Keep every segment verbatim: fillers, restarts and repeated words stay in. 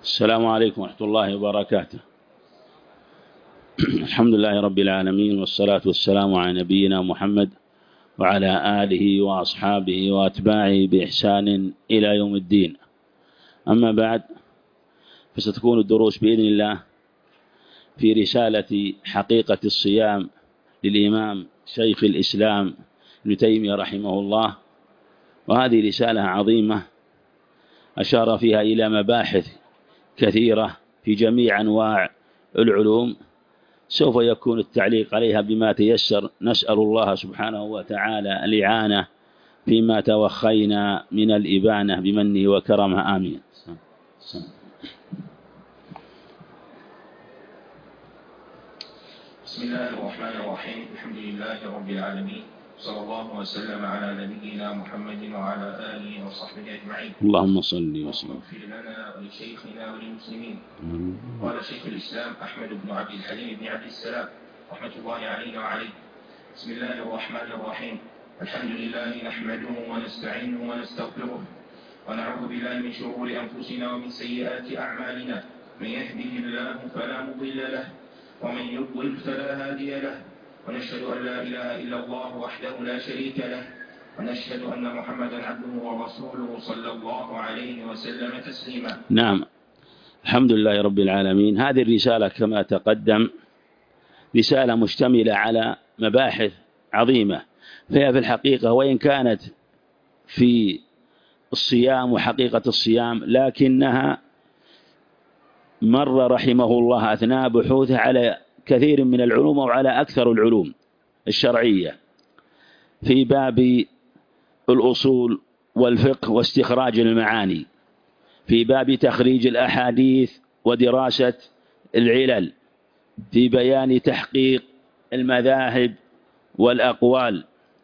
السلام عليكم ورحمة الله وبركاته. الحمد لله رب العالمين، والصلاة والسلام على نبينا محمد وعلى آله وأصحابه وأتباعه بإحسان إلى يوم الدين. أما بعد، فستكون الدروس بإذن الله في رسالة حقيقة الصيام للإمام شيخ الإسلام ابن تيمية رحمه الله، وهذه رسالة عظيمة أشار فيها إلى مباحث كثيرة في جميع أنواع العلوم. سوف يكون التعليق عليها بما تيسر. نسأل الله سبحانه وتعالى الإعانة فيما توخينا من الإبانة بمنه وكرمه، آمين. بسم الله الرحمن الرحيم. الحمد لله رب العالمين، صلى الله وسلم على نبينا محمد وعلى آله وصحبه أجمعين. اللهم صل وسلم. واغفر لنا ولشيخنا وللمسلمين. قال شيخ الإسلام أحمد بن عبد الحليم بن عبد السلام رحمة الله عليه وعليه. بسم الله الرحمن الرحيم. الحمد لله نحمده ونستعينه ونستغفره ونعوذ بالله من شرور أنفسنا ومن سيئات أعمالنا. من يهده الله فلا مضل له ومن يضلل فلا هادي له، ونشهد أن لا إله إلا الله وحده لا شريك له، ونشهد أن محمدا عبده ورسوله صلى الله عليه وسلم تسليما. نعم، الحمد لله رب العالمين. هذه الرسالة كما تقدم رسالة مشتملة على مباحث عظيمة، فهي في الحقيقة وإن كانت في الصيام وحقيقة الصيام، لكنها مر رحمه الله أثناء بحوثه على كثير من العلوم وعلى أكثر العلوم الشرعية في باب الأصول والفقه واستخراج المعاني، في باب تخريج الأحاديث ودراسة العلل، في بيان تحقيق المذاهب والأقوال،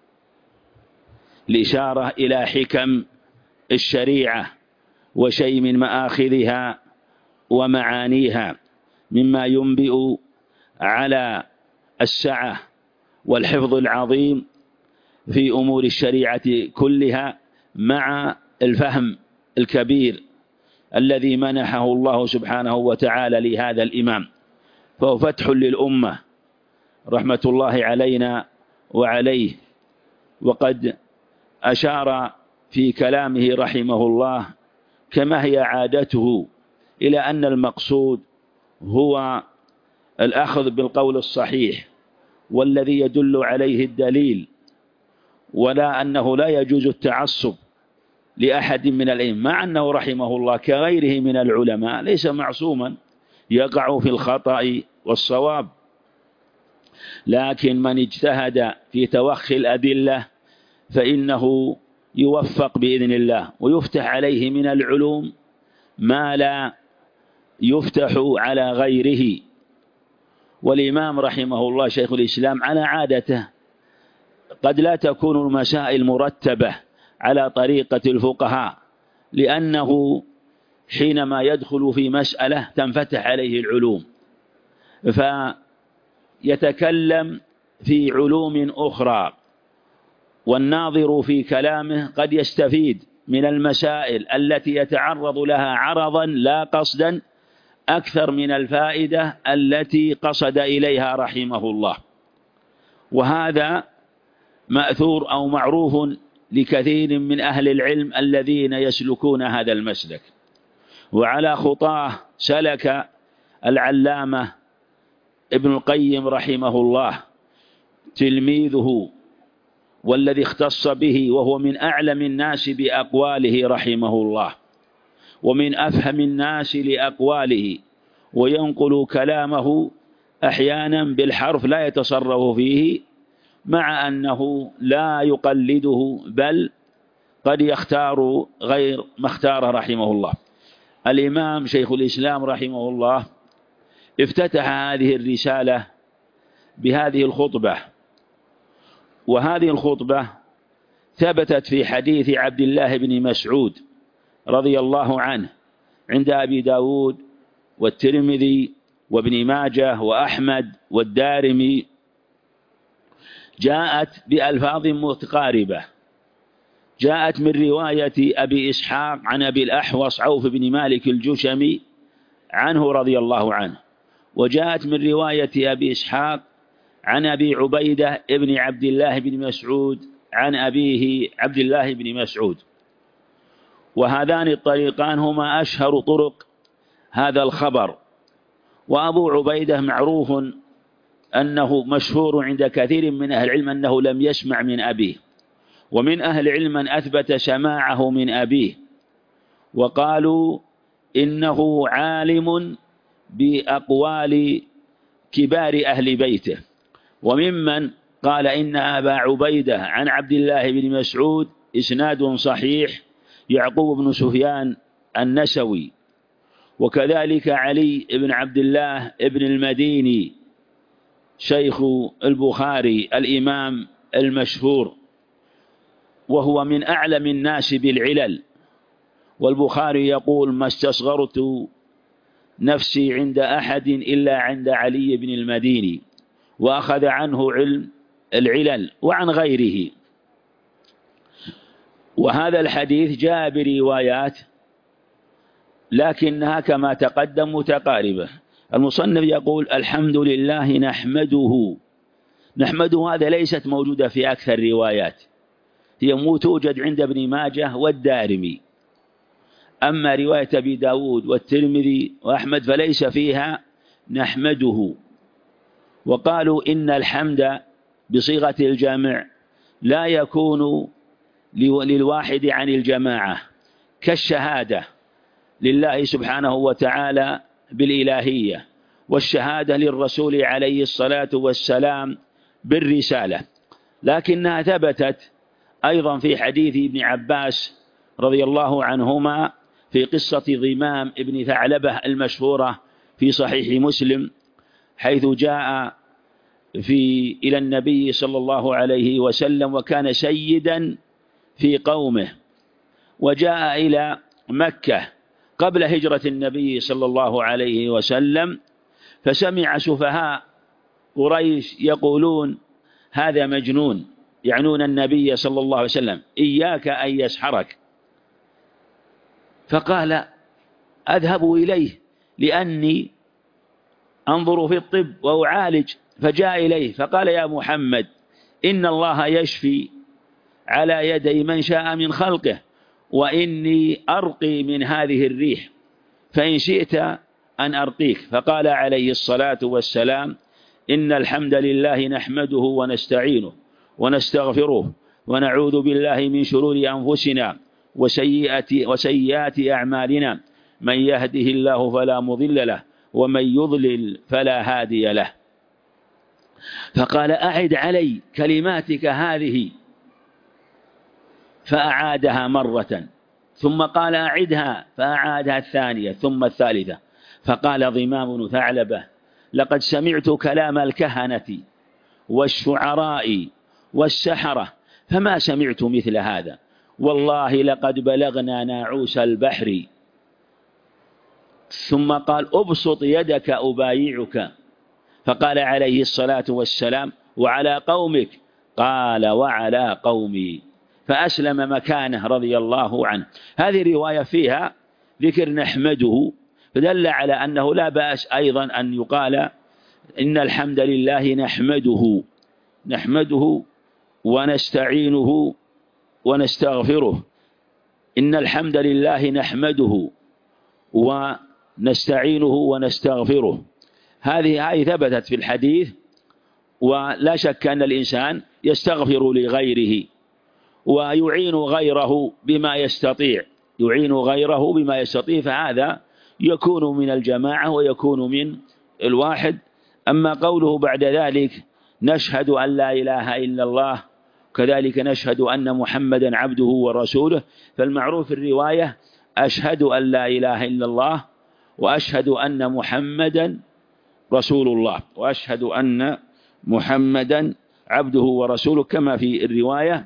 الإشارة إلى حكم الشريعة وشيء من مآخذها ومعانيها مما ينبئ على السعة والحفظ العظيم في أمور الشريعة كلها، مع الفهم الكبير الذي منحه الله سبحانه وتعالى لهذا الإمام، فهو فتح للأمة رحمة الله علينا وعليه. وقد أشار في كلامه رحمه الله كما هي عادته إلى أن المقصود هو الأخذ بالقول الصحيح والذي يدل عليه الدليل، ولا أنه لا يجوز التعصب لأحد من الأئمة، مع أنه رحمه الله كغيره من العلماء ليس معصوما، يقع في الخطأ والصواب، لكن من اجتهد في توخي الأدلة فإنه يوفق بإذن الله ويفتح عليه من العلوم ما لا يفتح على غيره. والإمام رحمه الله شيخ الإسلام على عادته قد لا تكون المسائل مرتبة على طريقة الفقهاء، لأنه حينما يدخل في مسألة تنفتح عليه العلوم فيتكلم في علوم أخرى، والناظر في كلامه قد يستفيد من المسائل التي يتعرض لها عرضا لا قصدا أكثر من الفائدة التي قصد إليها رحمه الله. وهذا مأثور أو معروف لكثير من أهل العلم الذين يسلكون هذا المسلك، وعلى خطاه سلك العلامة ابن القيم رحمه الله تلميذه والذي اختص به، وهو من أعلم الناس بأقواله رحمه الله ومن أفهم الناس لأقواله، وينقل كلامه أحيانا بالحرف لا يتصرف فيه، مع أنه لا يقلده بل قد يختار غير ما اختاره رحمه الله. الإمام شيخ الإسلام رحمه الله افتتح هذه الرسالة بهذه الخطبة، وهذه الخطبة ثبتت في حديث عبد الله بن مسعود رضي الله عنه عند أبي داود والترمذي وابن ماجه وأحمد والدارمي، جاءت بألفاظ متقاربة. جاءت من رواية أبي إسحاق عن أبي الأحوص عوف بن مالك الجشمي عنه رضي الله عنه. وجاءت من رواية أبي إسحاق عن أبي عبيدة ابن عبد الله بن مسعود عن أبيه عبد الله بن مسعود. وهذان الطريقان هما أشهر طرق هذا الخبر. وأبو عبيدة معروف أنه مشهور عند كثير من أهل العلم أنه لم يسمع من أبيه، ومن أهل العلم من أثبت سماعه من أبيه وقالوا إنه عالم بأقوال كبار أهل بيته. وممن قال إن أبا عبيدة عن عبد الله بن مسعود إسناد صحيح يعقوب بن سفيان النسوي، وكذلك علي بن عبد الله بن المديني شيخ البخاري الإمام المشهور، وهو من أعلم الناس بالعلل. والبخاري يقول: ما استصغرت نفسي عند أحد إلا عند علي بن المديني، وأخذ عنه علم العلل وعن غيره. وهذا الحديث جاء بروايات لكنها كما تقدم متقاربة. المصنف يقول: الحمد لله نحمده. نحمده هذا ليست موجودة في أكثر الروايات، هي مو توجد عند ابن ماجه والدارمي. أما رواية أبي داود والترمذي وأحمد فليس فيها نحمده. وقالوا إن الحمد بصيغة الجمع لا يكون للواحد عن الجماعة، كالشهادة لله سبحانه وتعالى بالإلهية، والشهادة للرسول عليه الصلاة والسلام بالرسالة. لكنها ثبتت أيضا في حديث ابن عباس رضي الله عنهما في قصة ضمام ابن ثعلبة المشهورة في صحيح مسلم، حيث جاء في إلى النبي صلى الله عليه وسلم وكان سيدا في قومه، وجاء إلى مكة قبل هجرة النبي صلى الله عليه وسلم، فسمع سفهاء قريش يقولون: هذا مجنون، يعنون النبي صلى الله عليه وسلم، إياك أن يسحرك. فقال: أذهب إليه لأني أنظر في الطب وأعالج. فجاء إليه فقال: يا محمد، إن الله يشفي على يدي من شاء من خلقه، وإني أرقي من هذه الريح، فإن شئت أن أرقيك. فقال عليه الصلاة والسلام: إن الحمد لله نحمده ونستعينه ونستغفره ونعوذ بالله من شرور أنفسنا وسيئات أعمالنا، من يهده الله فلا مضل له ومن يضلل فلا هادي له. فقال: أعد علي كلماتك هذه. فأعادها مرة، ثم قال: أعدها، فأعادها الثانية ثم الثالثة. فقال ضمام بن ثعلبة: لقد سمعت كلام الكهنة والشعراء والسحرة، فما سمعت مثل هذا، والله لقد بلغنا ناعوس البحر. ثم قال: أبسط يدك أبايعك. فقال عليه الصلاة والسلام: وعلى قومك؟ قال: وعلى قومي. فأسلم مكانه رضي الله عنه. هذه رواية فيها ذكر نحمده، فدل على أنه لا بأس أيضا أن يقال إن الحمد لله نحمده نحمده ونستعينه ونستغفره. إن الحمد لله نحمده ونستعينه ونستغفره، هذه هذه ثبتت في الحديث. ولا شك أن الإنسان يستغفر لغيره ويعين غيره بما يستطيع يعين غيره بما يستطيع فهذا يكون من الجماعة ويكون من الواحد. أما قوله بعد ذلك: نشهد أن لا إله إلا الله، كذلك نشهد أن محمدا عبده ورسوله، فالمعروف في الرواية: أشهد أن لا إله إلا الله، وأشهد أن محمدا رسول الله، وأشهد أن محمدا عبده ورسوله، كما في الرواية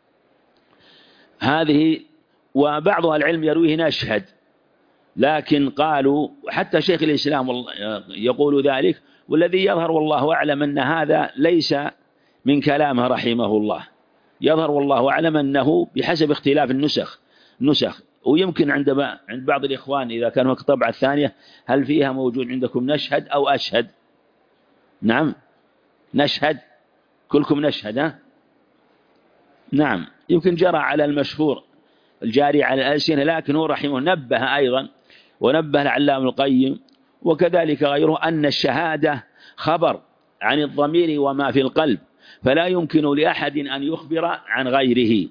هذه. وبعض العلم يرويه نشهد، لكن قالوا حتى شيخ الإسلام يقول ذلك، والذي يظهر والله أعلم أن هذا ليس من كلامه رحمه الله، يظهر والله أعلم أنه بحسب اختلاف النسخ نسخ ويمكن عند عند بعض الإخوان إذا كانوا في الطبعة الثانية هل فيها موجود عندكم نشهد أو أشهد؟ نعم نشهد، كلكم نشهد ها؟ نعم، يمكن جرى على المشهور الجاري على الألسنة، لكن هو رحمه نبه أيضا، ونبه العلامة القيم وكذلك غيره أن الشهادة خبر عن الضمير وما في القلب، فلا يمكن لأحد أن يخبر عن غيره،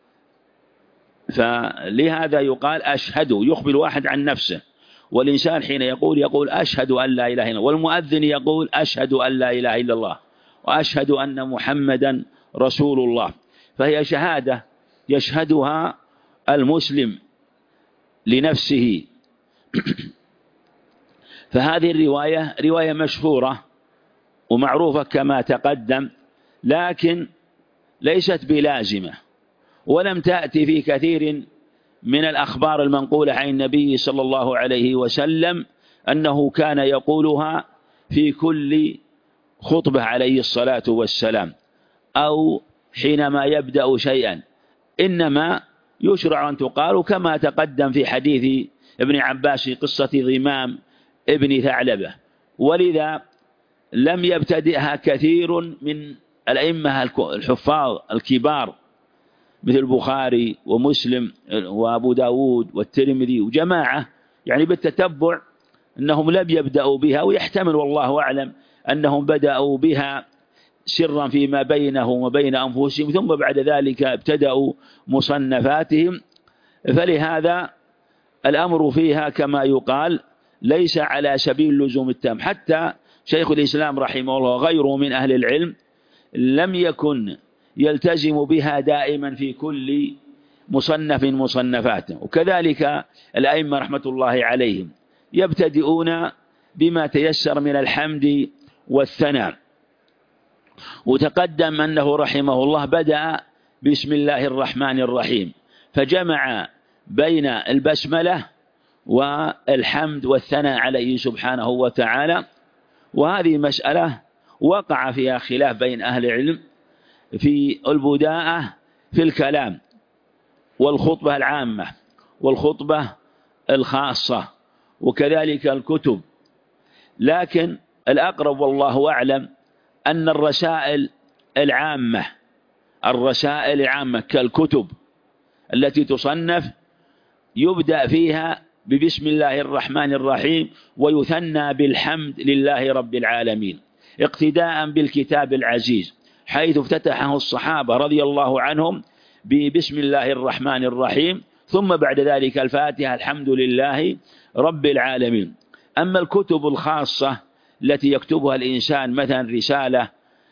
فلهذا يقال أشهد، يخبر واحد عن نفسه، والإنسان حين يقول يقول أشهد أن لا إله إلا الله، والمؤذن يقول أشهد أن لا إله إلا الله وأشهد أن محمدا رسول الله، فهي شهادة يشهدها المسلم لنفسه. فهذه الرواية رواية مشهورة ومعروفة كما تقدم، لكن ليست بلازمة، ولم تأتي في كثير من الأخبار المنقولة عن النبي صلى الله عليه وسلم أنه كان يقولها في كل خطبة عليه الصلاة والسلام أو حينما يبدأ شيئا، إنما يشرع أن تقال كما تقدم في حديث ابن عباس في قصة ضمام ابن ثعلبة، ولذا لم يبتدئها كثير من الأئمة الحفاظ الكبار مثل البخاري ومسلم وأبو داود والترمذي وجماعة، يعني بالتتبع أنهم لم يبدأوا بها، ويحتمل والله أعلم أنهم بدأوا بها سرا فيما بينهم وبين أنفسهم، ثم بعد ذلك ابتدأوا مصنفاتهم، فلهذا الأمر فيها كما يقال ليس على سبيل اللزوم التام. حتى شيخ الإسلام رحمه الله غيره من أهل العلم لم يكن يلتزم بها دائما في كل مصنف مصنفاته، وكذلك الأئمة رحمة الله عليهم يبتدئون بما تيسر من الحمد والثناء. وتقدم أنه رحمه الله بدأ بسم الله الرحمن الرحيم، فجمع بين البسملة والحمد والثناء عليه سبحانه وتعالى، وهذه مسألة وقع فيها خلاف بين أهل العلم في البداءة في الكلام والخطبة العامة والخطبة الخاصة وكذلك الكتب، لكن الأقرب والله أعلم أن الرسائل العامة الرسائل العامة كالكتب التي تصنف يبدأ فيها ببسم الله الرحمن الرحيم ويثنى بالحمد لله رب العالمين، اقتداء بالكتاب العزيز حيث افتتحه الصحابة رضي الله عنهم ببسم الله الرحمن الرحيم، ثم بعد ذلك الفاتحة الحمد لله رب العالمين. أما الكتب الخاصة التي يكتبها الإنسان مثلا رسالة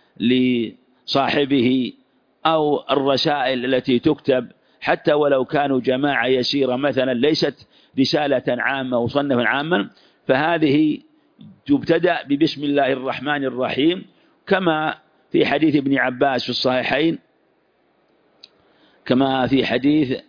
لصاحبه أو الرسائل التي تكتب حتى ولو كانوا جماعة يسيرة مثلا ليست رسالة عامة وصنفا عاما، فهذه تبتدأ ببسم الله الرحمن الرحيم، كما في حديث ابن عباس في الصحيحين، كما في حديث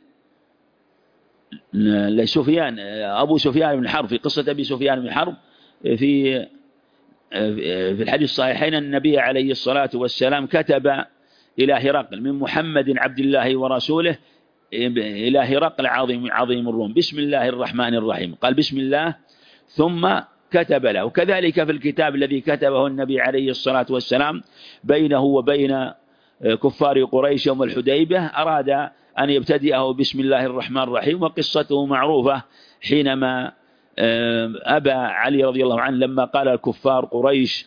لسفيان أبو سفيان بن حرب في قصة أبي سفيان بن حرب في في الحديث الصحيحين أن النبي عليه الصلاة والسلام كتب إلى هرقل من محمد عبد الله ورسوله إلى هرقل عظيم عظيم الروم بسم الله الرحمن الرحيم، قال بسم الله ثم كتب له. وكذلك في الكتاب الذي كتبه النبي عليه الصلاة والسلام بينه وبين كفار قريش يوم الحديبية أراد أن يبتدئه بسم الله الرحمن الرحيم، وقصته معروفة حينما أبى علي رضي الله عنه لما قال الكفار قريش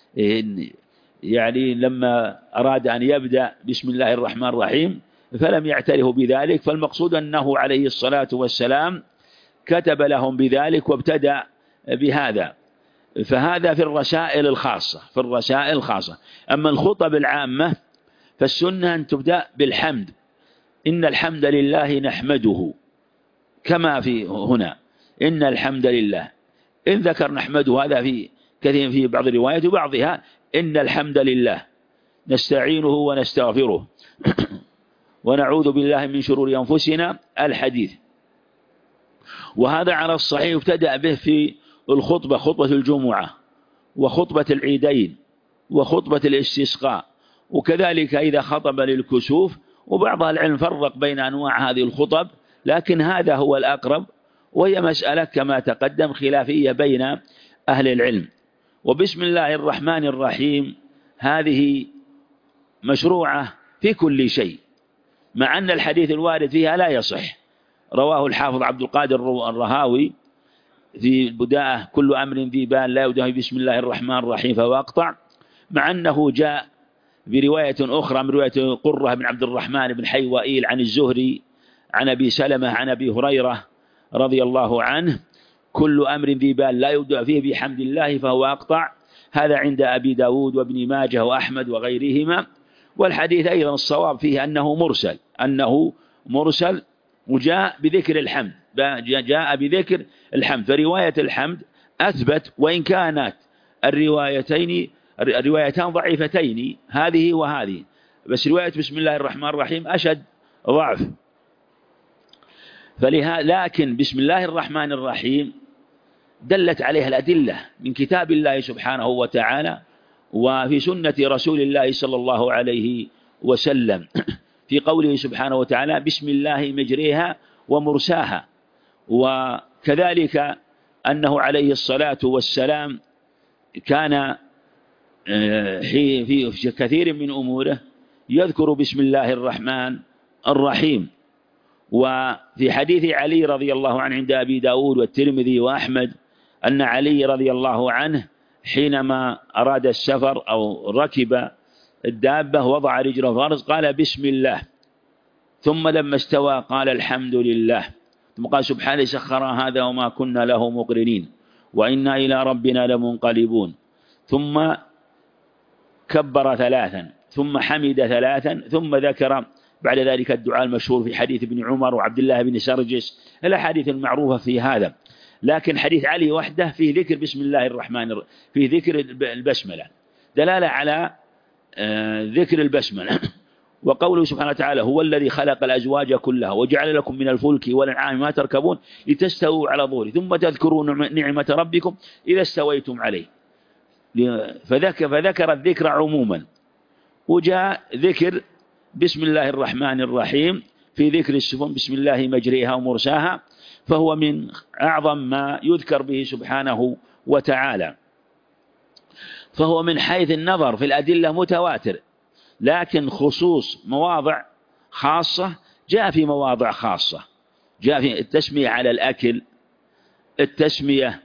يعني لما أراد أن يبدأ بسم الله الرحمن الرحيم فلم يعترفوا بذلك، فالمقصود أنه عليه الصلاة والسلام كتب لهم بذلك وابتدأ بهذا، فهذا في الرسائل الخاصة في الرسائل الخاصة. أما الخطب العامة فالسنة أن تبدأ بالحمد، إن الحمد لله نحمده، كما في هنا إن الحمد لله، إن ذكر نحمده هذا في كثير في بعض الروايات وبعضها إن الحمد لله نستعينه ونستغفره ونعوذ بالله من شرور أنفسنا الحديث. وهذا على الصحيح ابتدأ به في الخطبة خطبة الجمعة وخطبة العيدين وخطبة الاستسقاء، وكذلك إذا خطب للكسوف، وبعض العلم فرق بين أنواع هذه الخطب لكن هذا هو الأقرب، وهي مسألة كما تقدم خلافية بين أهل العلم. وبسم الله الرحمن الرحيم هذه مشروعة في كل شيء، مع أن الحديث الوارد فيها لا يصح. رواه الحافظ عبد القادر الرهاوي في البداءة: كل أمر ذي بال لا يبدأ بسم الله الرحمن الرحيم فهو أقطع، مع أنه جاء برواية أخرى من رواية قرة بن عبد الرحمن بن حيوائيل عن الزهري عن أبي سلمة عن أبي هريرة رضي الله عنه: كل أمر ذي بال لا يبدأ فيه بحمد الله فهو أقطع. هذا عند أبي داود وابن ماجه وأحمد وغيرهما. والحديث أيضا الصواب فيه أنه مرسل أنه مرسل وجاء بذكر الحمد، جاء بذكر الحمد، فرواية الحمد أثبت، وإن كانت الروايتين الروايتان ضعيفتين هذه وهذه، بس رواية بسم الله الرحمن الرحيم أشد ضعف. فلها لكن بسم الله الرحمن الرحيم دلت عليها الأدلة من كتاب الله سبحانه وتعالى وفي سنة رسول الله صلى الله عليه وسلم، في قوله سبحانه وتعالى: بسم الله مجريها ومرساها. وكذلك أنه عليه الصلاة والسلام كان في كثير من أموره يذكر بسم الله الرحمن الرحيم. وفي حديث علي رضي الله عنه عند أبي داود والترمذي وأحمد أن علي رضي الله عنه حينما أراد السفر أو ركب الدابة وضع رجله في الأرض قال بسم الله، ثم لما استوى قال الحمد لله، ثم قال سبحانه سخر هذا وما كنا له مقرنين وإنا إلى ربنا لمنقلبون، ثم كبر ثلاثا ثم حمد ثلاثا، ثم ذكر بعد ذلك الدعاء المشهور في حديث ابن عمر وعبد الله بن سرجس، الأحاديث المعروفة في هذا. لكن حديث علي وحده فيه ذكر بسم الله الرحمن الرحيم، فيه ذكر البسملة، دلالة على ذكر البسملة. وقوله سبحانه وتعالى: هو الذي خلق الأزواج كلها وجعل لكم من الفلك والأنعام ما تركبون لتستووا على ظهره ثم تذكروا نعمة ربكم إذا استويتم عليه. فذكر, فذكر الذكر عموما، وجاء ذكر بسم الله الرحمن الرحيم في ذكر السفن بسم الله مجريها ومرساها، فهو من أعظم ما يذكر به سبحانه وتعالى. فهو من حيث النظر في الأدلة متواتر، لكن خصوص مواضع خاصة جاء في مواضع خاصة، جاء في التسمية على الأكل، التسمية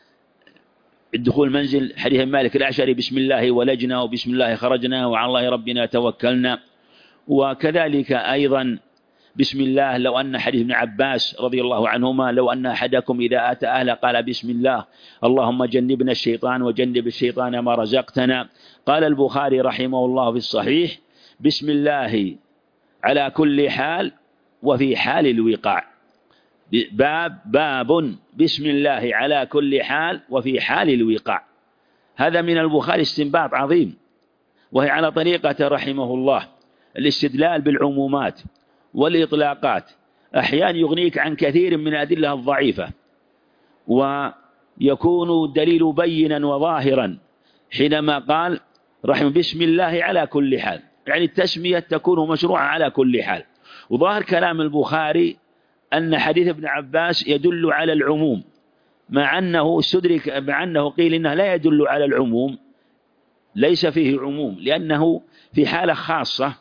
الدخول منزل حديث مالك الأشعري: بسم الله ولجنا وبسم الله خرجنا وعلى الله ربنا توكلنا. وكذلك أيضا بسم الله، لو أن حديث ابن عباس رضي الله عنهما: لو أن أحدكم إذا أتى أهله قال بسم الله اللهم جنبنا الشيطان وجنب الشيطان ما رزقتنا. قال البخاري رحمه الله في الصحيح: بسم الله على كل حال وفي حال الوقاع. باب باب بسم الله على كل حال وفي حال الوقاع. هذا من البخاري استنباط عظيم، وهي على طريقة رحمه الله الاستدلال بالعمومات والإطلاقات، أحيانا يغنيك عن كثير من الأدلة الضعيفة، ويكون الدليل بينا وظاهرا حينما قال رحمه بسم الله على كل حال، يعني التسمية تكون مشروعة على كل حال. وظاهر كلام البخاري أن حديث ابن عباس يدل على العموم، مع أنه استدرك مع أنه قيل إنه لا يدل على العموم، ليس فيه عموم، لأنه في حالة خاصة،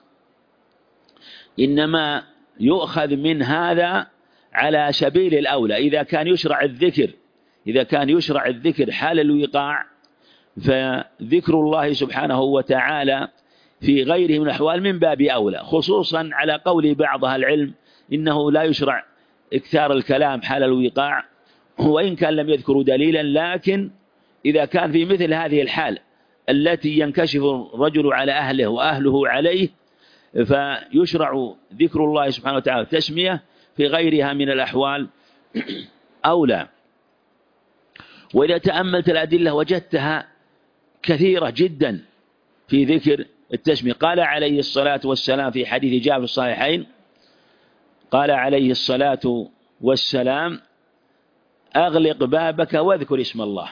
إنما يؤخذ من هذا على سبيل الأولى. إذا كان يشرع الذكر إذا كان يشرع الذكر حال الوقاع، فذكر الله سبحانه وتعالى في غيره من الأحوال من باب أولى، خصوصا على قول بعض أهل العلم إنه لا يشرع إكثار الكلام حال الوقاع، وإن كان لم يذكروا دليلا. لكن إذا كان في مثل هذه الحال التي ينكشف الرجل على أهله وأهله عليه، فيشرع ذكر الله سبحانه وتعالى تسمية في غيرها من الأحوال أولى. وإذا تأملت الأدلة وجدتها كثيرة جدا في ذكر التسمية. قال عليه الصلاة والسلام في حديث جابر الصحيحين، قال عليه الصلاة والسلام: أغلق بابك واذكر اسم الله،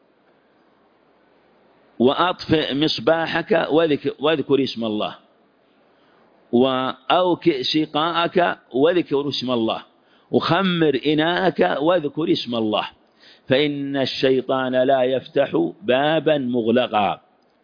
وأطفئ مصباحك واذكر اسم الله، وأوكئ سقاءك واذكر اسم الله، وخمر إناءك واذكر اسم الله، فإن الشيطان لا يفتح بابا مغلقا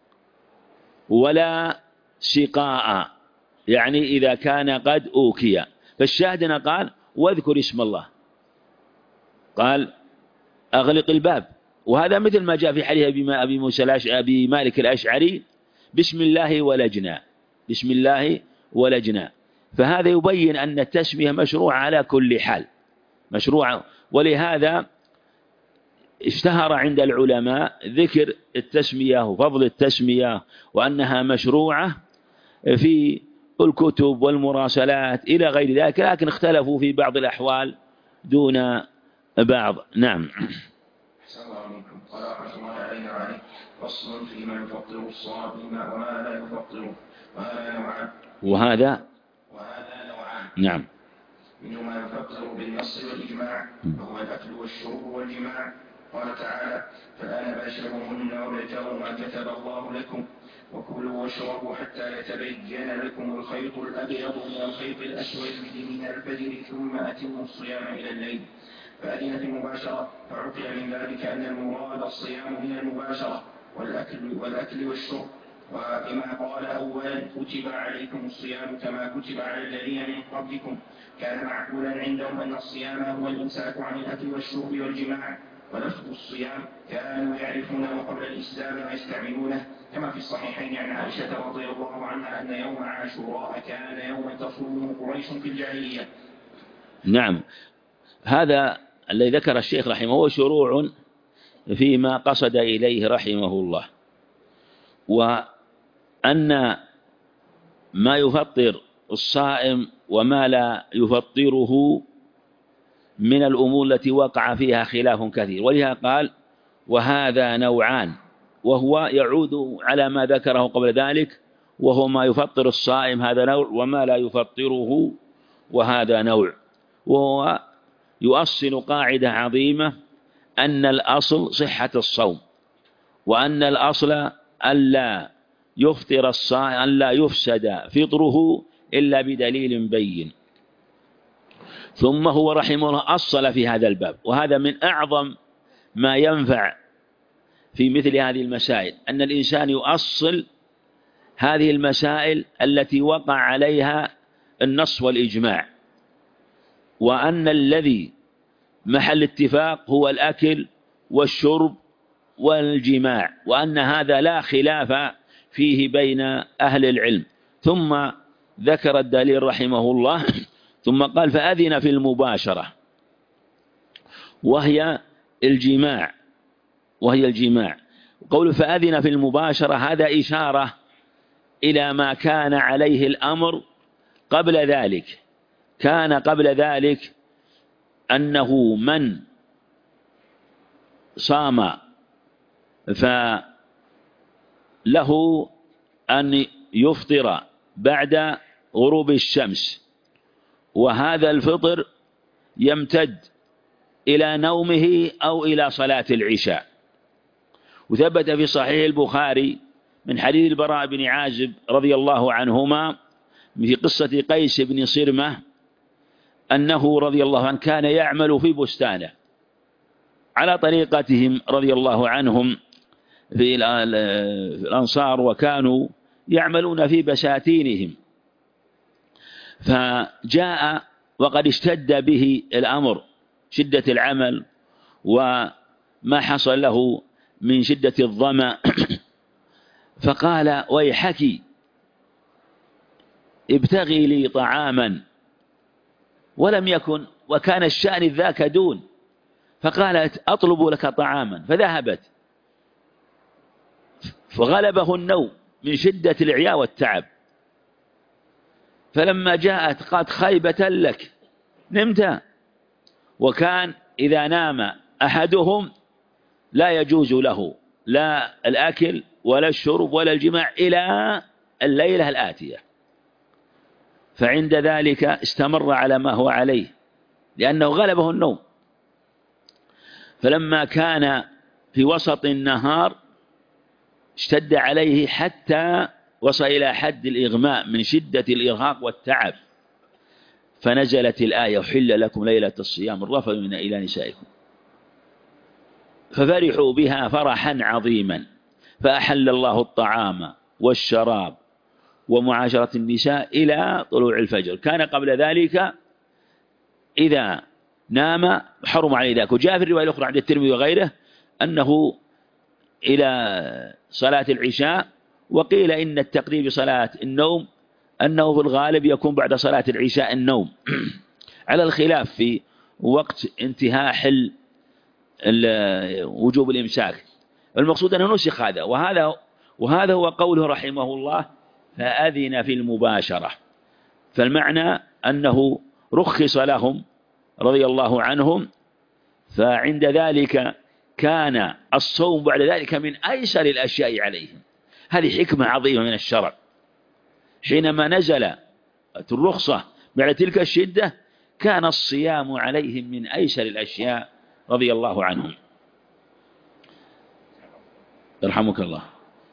ولا سقاء، يعني إذا كان قد أوكي. فالشاهدنا قال واذكر اسم الله، قال أغلق الباب. وهذا مثل ما جاء في حديث أبي موسى أبي مالك الأشعري بسم الله ولجنا، بسم الله ولجنا. فهذا يبين أن التسمية مشروع على كل حال، مشروع. ولهذا اشتهر عند العلماء ذكر التسمية وفضل التسمية وأنها مشروعة في الكتب والمراسلات إلى غير ذلك، لكن اختلفوا في بعض الأحوال دون بعض. نعم. قال رحمة الله عليه فصل فيما يفطر الصائم وما لا يفطره، وهذا نوعان وهذا وهذا نوعان نعم. منه ما يفطر بالنص والإجماع وهو الأكل والشرب والجماع. قال تعالى فالآن باشرهن وابتغوا ما كتب الله لكم وكلوا واشربوا حتى يتبين لكم الخيط الأبيض من الخيط الأسود من الفجر ثم أتموا الصيام إلى الليل. فأذن في المباشرة، فعقل من ذلك أن المراد الصيام من المباشرة والأكل, والأكل والشرب. وبما قال أولا كتب عليكم الصيام كما كتب على الذين من قبلكم، كان معقولا عندهم أن الصيام هو الإمساك عن الأكل والشرب والجماع. ولفظ الصيام كانوا يعرفونه قبل الإسلام ويستعملونه، كما في الصحيحين عن عائشة رضي الله عنها أن يوم عاشوراء كان يوما تصومه قريش في الجاهلية. نعم. هذا الذي ذكر الشيخ رحمه هو شروع فيما قصد إليه رحمه الله، وأن ما يفطر الصائم وما لا يفطره من الأمور التي وقع فيها خلاف كثير. ولهذا قال وهذا نوعان، وهو يعود على ما ذكره قبل ذلك، وهو ما يفطر الصائم هذا نوع، وما لا يفطره وهذا نوع. وهو يؤصل قاعدة عظيمة أن الأصل صحة الصوم، وأن الأصل ألا يفطر الصائم ألا يفسد فطره إلا بدليل بين. ثم هو رحمه الله أصل في هذا الباب، وهذا من أعظم ما ينفع في مثل هذه المسائل، أن الإنسان يؤصل هذه المسائل التي وقع عليها النص والإجماع، وأن الذي محل اتفاق هو الأكل والشرب والجماع، وأن هذا لا خلاف فيه بين أهل العلم. ثم ذكر الدليل رحمه الله، ثم قال فأذن في المباشرة وهي الجماع، وهي الجماع. قول فأذن في المباشرة هذا إشارة إلى ما كان عليه الأمر قبل ذلك. كان قبل ذلك أنه من صام فله أن يفطر بعد غروب الشمس، وهذا الفطر يمتد إلى نومه أو إلى صلاة العشاء. وثبت في صحيح البخاري من حديث البراء بن عازب رضي الله عنهما في قصة قيس بن صرمة أنه رضي الله عنه كان يعمل في بستانه على طريقتهم رضي الله عنهم في الأنصار، وكانوا يعملون في بساتينهم. فجاء وقد اشتد به الأمر، شدة العمل وما حصل له من شدة الظمأ، فقال ويحك ابتغي لي طعاما، ولم يكن، وكان الشأن ذاك دون، فقالت أطلب لك طعاما، فذهبت فغلبه النوم من شدة العياء والتعب، فلما جاءت قالت خيبة لك نمت. وكان إذا نام أحدهم لا يجوز له لا الأكل ولا الشرب ولا الجماع إلى الليلة الآتية، فعند ذلك استمر على ما هو عليه لأنه غلبه النوم. فلما كان في وسط النهار اشتد عليه حتى وصل إلى حد الإغماء من شدة الإرهاق والتعب، فنزلت الآية: أحل لكم ليلة الصيام الرفث إلى نسائكم، ففرحوا بها فرحا عظيما، فأحل الله الطعام والشراب ومعاشرة النساء إلى طلوع الفجر. كان قبل ذلك إذا نام حرم عليه ذلك. وجاء في الرواية الأخرى عند الترمذي وغيره أنه إلى صلاة العشاء، وقيل إن التقديم بصلاة النوم أنه في الغالب يكون بعد صلاة العشاء النوم على الخلاف في وقت انتهاء حل وجوب الإمساك. المقصود أنه نسخ هذا، وهذا وهذا هو قوله رحمه الله: فأذن في المباشرة. فالمعنى أنه رخص لهم رضي الله عنهم، فعند ذلك كان الصوم بعد ذلك من أيسر الأشياء عليهم. هذه حكمة عظيمة من الشرع، حينما نزل الرخصة بعد تلك الشدة كان الصيام عليهم من أيسر الأشياء رضي الله عنهم. يرحمك الله.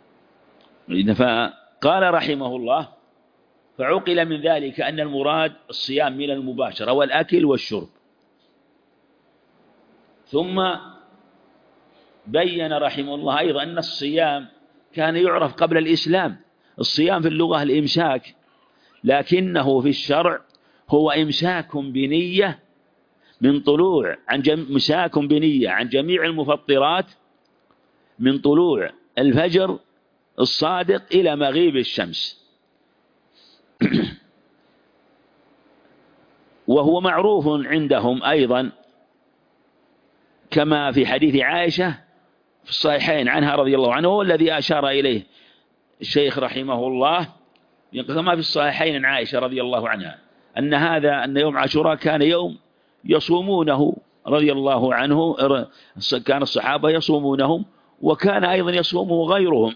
فقال رحمه الله: فعقل من ذلك أن المراد الصيام من المباشرة والأكل والشرب. ثم بين رحمه الله أيضا أن الصيام كان يعرف قبل الإسلام. الصيام في اللغة الإمساك، لكنه في الشرع هو إمساك بنية من طلوع عن جم... إمساك بنية عن جميع المفطرات من طلوع الفجر الصادق إلى مغيب الشمس. وهو معروف عندهم أيضا كما في حديث عائشة في الصحيحين عنها رضي الله عنه، والذي أشار إليه الشيخ رحمه الله، كما في الصحيحين عن عائشة رضي الله عنها أن هذا أن يوم عاشوراء كان يوم يصومونه رضي الله عنه، كان الصحابة يصومونهم وكان أيضا يصومه غيرهم.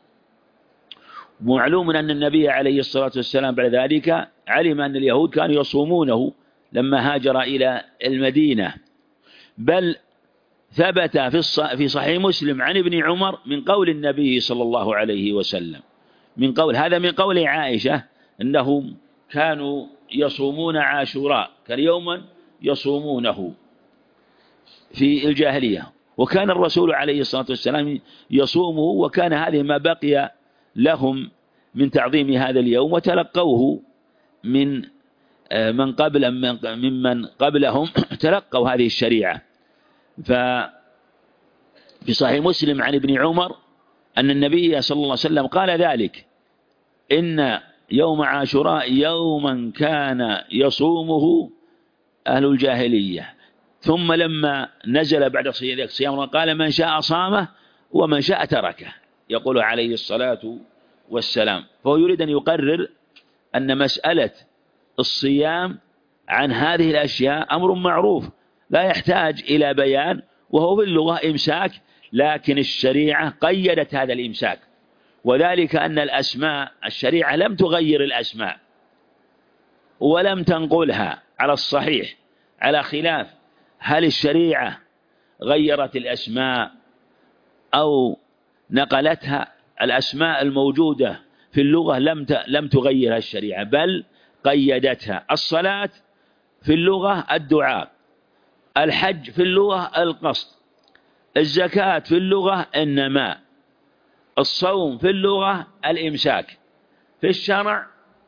معلوم أن النبي عليه الصلاة والسلام بعد ذلك علم أن اليهود كانوا يصومونه لما هاجر إلى المدينة. بل ثبت في صحيح مسلم عن ابن عمر من قول النبي صلى الله عليه وسلم، من قول هذا من قول عائشة أنهم كانوا يصومون عاشوراء، كان يوما يصومونه في الجاهلية، وكان الرسول عليه الصلاة والسلام يصومه، وكان هذه ما بقي لهم من تعظيم هذا اليوم، وتلقوه من من قبل ممن قبلهم تلقوا هذه الشريعة. ففي صحيح مسلم عن ابن عمر أن النبي صلى الله عليه وسلم قال ذلك: إن يوم عاشوراء يوما كان يصومه أهل الجاهلية، ثم لما نزل بعد صيام قال: من شاء صامه ومن شاء تركه، يقول عليه الصلاة والسلام. فهو يريد أن يقرر أن مسألة الصيام عن هذه الأشياء أمر معروف لا يحتاج إلى بيان، وهو في اللغة إمساك، لكن الشريعة قيدت هذا الإمساك، وذلك أن الأسماء الشريعة لم تغير الأسماء ولم تنقلها على الصحيح، على خلاف هل الشريعة غيرت الأسماء أو نقلتها. الأسماء الموجودة في اللغة لم لم تغيرها الشريعة، بل قيدتها. الصلاة في اللغة الدعاء، الحج في اللغة القصد، الزكاة في اللغة النماء، الصوم في اللغة الإمساك. في الشرع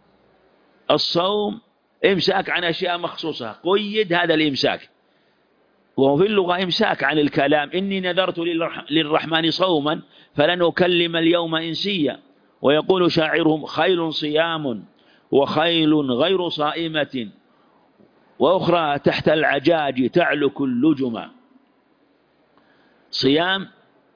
الصوم إمساك عن أشياء مخصوصة، قيد هذا الإمساك. وهو في اللغة إمساك عن الكلام: إني نذرت للرحمن صوما فلن أكلم اليوم إنسيا. ويقول شاعرهم: خيل صيام وخيل غير صائمة وأخرى تحت العجاج تعلك اللجما. صيام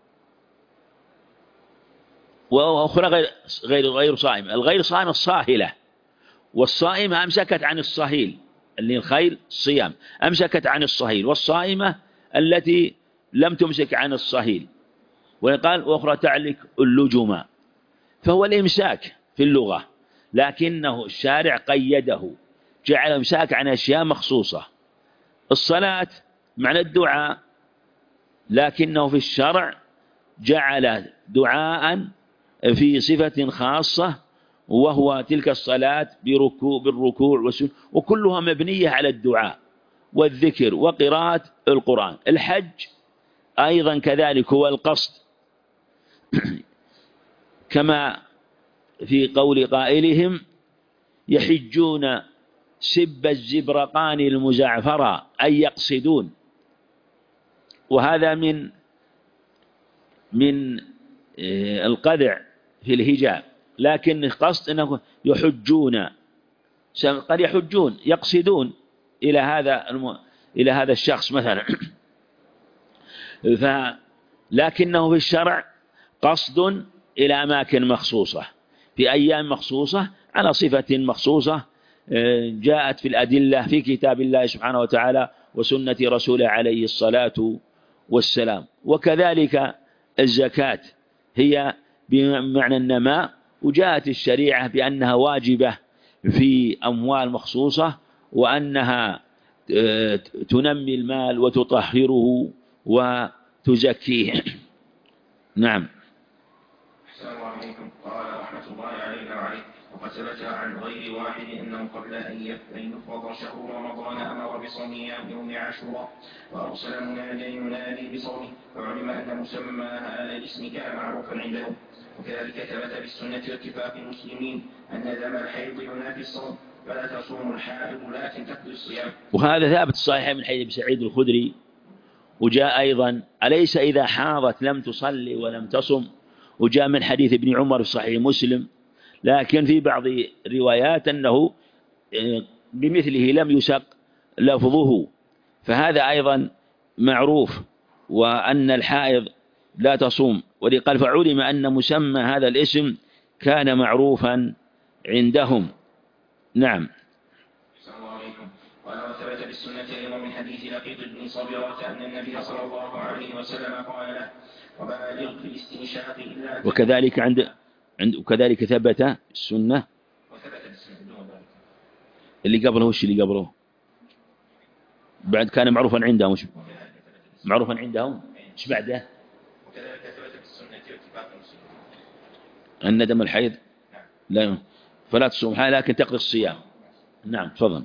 وأخرى غير غير غير صائمة. الغير صائمة الصاهلة، والصائمة أمسكت عن الصهيل اللي الخيل الصيام أمسكت عن الصهيل، والصائمة التي لم تمسك عن الصهيل. ويقال: وأخرى تعلك اللجما. فهو الإمساك في اللغة، لكنه الشارع قيده، جعل إمساك عن أشياء مخصوصة. الصلاة معنى الدعاء، لكنه في الشرع جعل دعاء في صفة خاصة، وهو تلك الصلاة بركوع بالركوع والسجود، وكلها مبنية على الدعاء والذكر وقراءة القرآن. الحج أيضا كذلك هو القصد، كما في قول قائلهم يحجون سب الزبرقان المزعفرة، أي يقصدون. وهذا من من القدع في الهجاء، لكن القصد أنه يحجون، قد يحجون يقصدون إلى هذا الم... إلى هذا الشخص مثلا. ف... لكنه في الشرع قصد إلى أماكن مخصوصة في أيام مخصوصة على صفة مخصوصة جاءت في الأدلة في كتاب الله سبحانه وتعالى وسنة رسوله عليه الصلاة والسلام. وكذلك الزكاة هي بمعنى النماء، وجاءت الشريعة بأنها واجبة في أموال مخصوصة، وأنها تنمي المال وتطهره وتزكيه. نعم. السلام عليكم. قال رحمة الله علينا وعليه: وقد ثبت عن غير واحد انه قبل ان يفرض شهر رمضان امر بصوم يوم عاشوراء، وارسل مناديا ينادي بصومه، فعلم ان مسمى هذا الاسم كان معروفا عندهم. وكذلك ثبت بالسنه واتفاق المسلمين ان دم الحيض ينافي الصوم، فلا تصوم الحائض لكن تقضي الصيام. وهذا ثابت صحيح من حديث سعيد الخدري. وجاء أيضا: أليس إذا حاضت لم تصلي ولم تصم؟ وجاء من حديث ابن عمر في صحيح مسلم، لكن في بعض الروايات أنه بمثله لم يسق لفظه، فهذا أيضا معروف. وأن الحائض لا تصوم، ولقال فعلم أن مسمى هذا الاسم كان معروفا عندهم. نعم. قال: وثبت بالسنة أيضا من حديث لقيط بن صبيرة أن النبي صلى الله عليه وسلم قال له: وبالغ في الاستنشاق إلا. وكذلك عند عند وكذلك ثبت السنة. وثبت بالسنة دون ذلك. اللي قبله وش اللي قبله؟ بعد كان معروفا عندهم، وش معروفا عندهم؟ ايش بعده؟ وكذلك ثبت بالسنة واتفاق المسلمين أن دم الحيض لا فلا تصوم حال لكن تقضي الصيام. نعم تفضل.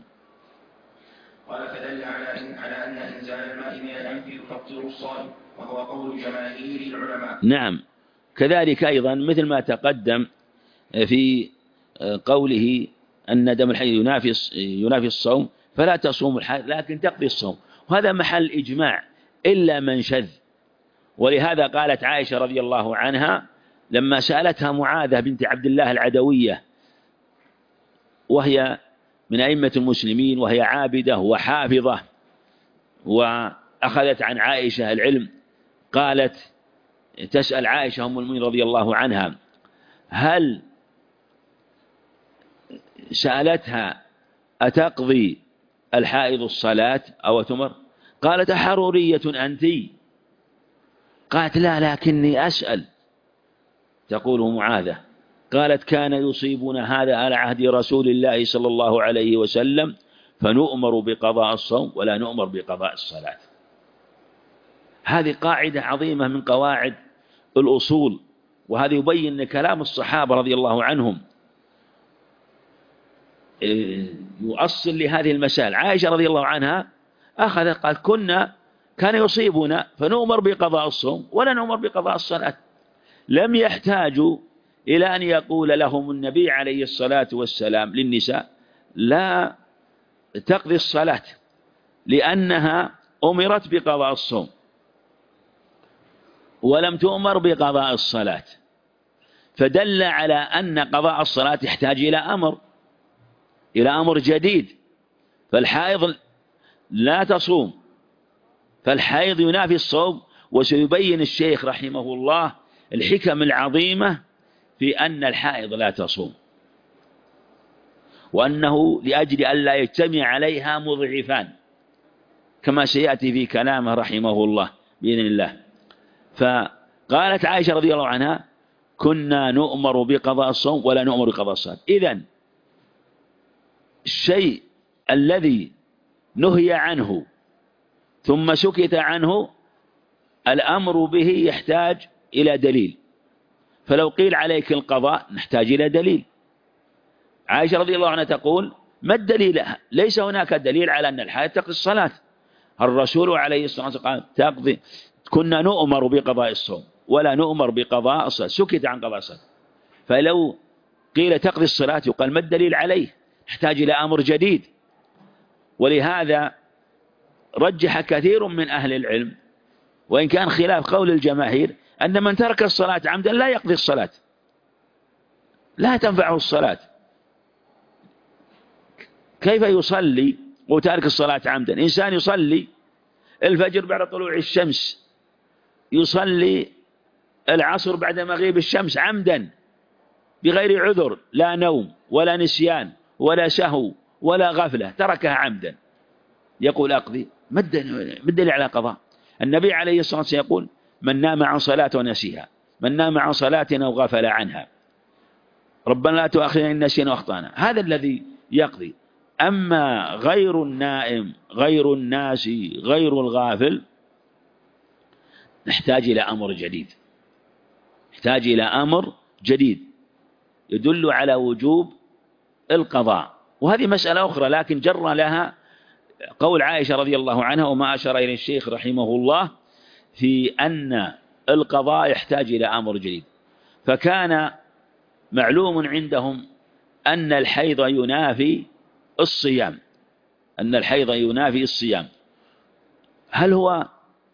قال: فدل على أن على أن إنزال الماء من الأنف يفطر الصائم، وهو قول جماهير العلماء. نعم. كذلك أيضا مثل ما تقدم في قوله أن دم الحيض ينافي ينافي الصوم، فلا تصوم الحائض لكن تقضي الصوم، وهذا محل إجماع إلا من شذ. ولهذا قالت عائشة رضي الله عنها لما سألتها معاذة بنت عبد الله العدوية، وهي من أئمة المسلمين وهي عابدة وحافظة وأخذت عن عائشة العلم، قالت تسأل عائشة أم المؤمنين رضي الله عنها هل سألتها أتقضي الحائض الصلاة أو تمر؟ قالت: أحرورية أنت؟ قالت: لا لكني أسأل. تقول معاذة قالت: كان يصيبنا هذا على عهد رسول الله صلى الله عليه وسلم فنؤمر بقضاء الصوم ولا نؤمر بقضاء الصلاة. هذه قاعدة عظيمة من قواعد الأصول، وهذا يبين أن كلام الصحابة رضي الله عنهم يؤصل لهذه المسائل. عائشة رضي الله عنها أخذت قال: كنا كان يصيبنا فنؤمر بقضاء الصوم ولا نؤمر بقضاء الصلاة. لم يحتاجوا إلى أن يقول لهم النبي عليه الصلاة والسلام للنساء لا تقضي الصلاة، لأنها أمرت بقضاء الصوم ولم تؤمر بقضاء الصلاة، فدل على أن قضاء الصلاة يحتاج إلى أمر إلى أمر جديد. فالحائض لا تصوم، فالحائض ينافي الصوم. وسيبين الشيخ رحمه الله الحكم العظيمة في أن الحائض لا تصوم، وأنه لأجل أن لا يجتمع عليها مضعفان كما سيأتي في كلامه رحمه الله بإذن الله. فقالت عائشة رضي الله عنها: كنا نؤمر بقضاء الصوم ولا نؤمر بقضاء الصلاة. إذن الشيء الذي نهي عنه ثم سكت عنه الأمر به يحتاج إلى دليل، فلو قيل عليك القضاء نحتاج إلى دليل، عائشة رضي الله عنها تقول: ما الدليل؟ ليس هناك دليل على أن الحائض تقضي الصلاة. الرسول عليه الصلاة والسلام قال: تقضي، كنا نؤمر بقضاء الصوم ولا نؤمر بقضاء الصلاة، سكت عن قضاء الصلاة. فلو قيل تقضي الصلاة يقال: ما الدليل عليه؟ يحتاج إلى أمر جديد. ولهذا رجح كثير من أهل العلم، وإن كان خلاف قول الجماهير، أن من ترك الصلاة عمدا لا يقضي الصلاة، لا تنفعه الصلاة. كيف يصلي وتارك الصلاة عمدا؟ إنسان يصلي الفجر بعد طلوع الشمس، يصلي العصر بعد مغيب الشمس عمدا بغير عذر، لا نوم ولا نسيان ولا سهو ولا غفلة، تركها عمدا، يقول أقضي؟ ما الدليل على قضاء؟ النبي عليه الصلاة والسلام يقول: من نام عن صلاة ونسيها، من نام عن صلاة أو غفل عنها، ربنا لا تؤاخذنا إن نسينا وأخطأنا، هذا الذي يقضي. أما غير النائم، غير الناس، غير الغافل، نحتاج إلى أمر جديد، نحتاج إلى أمر جديد يدل على وجوب القضاء. وهذه مسألة أخرى، لكن جر لها قول عائشة رضي الله عنها وما أشار إليه الشيخ رحمه الله في أن القضاء يحتاج إلى أمر جديد. فكان معلوم عندهم أن الحيض ينافي الصيام، أن الحيض ينافي الصيام. هل هو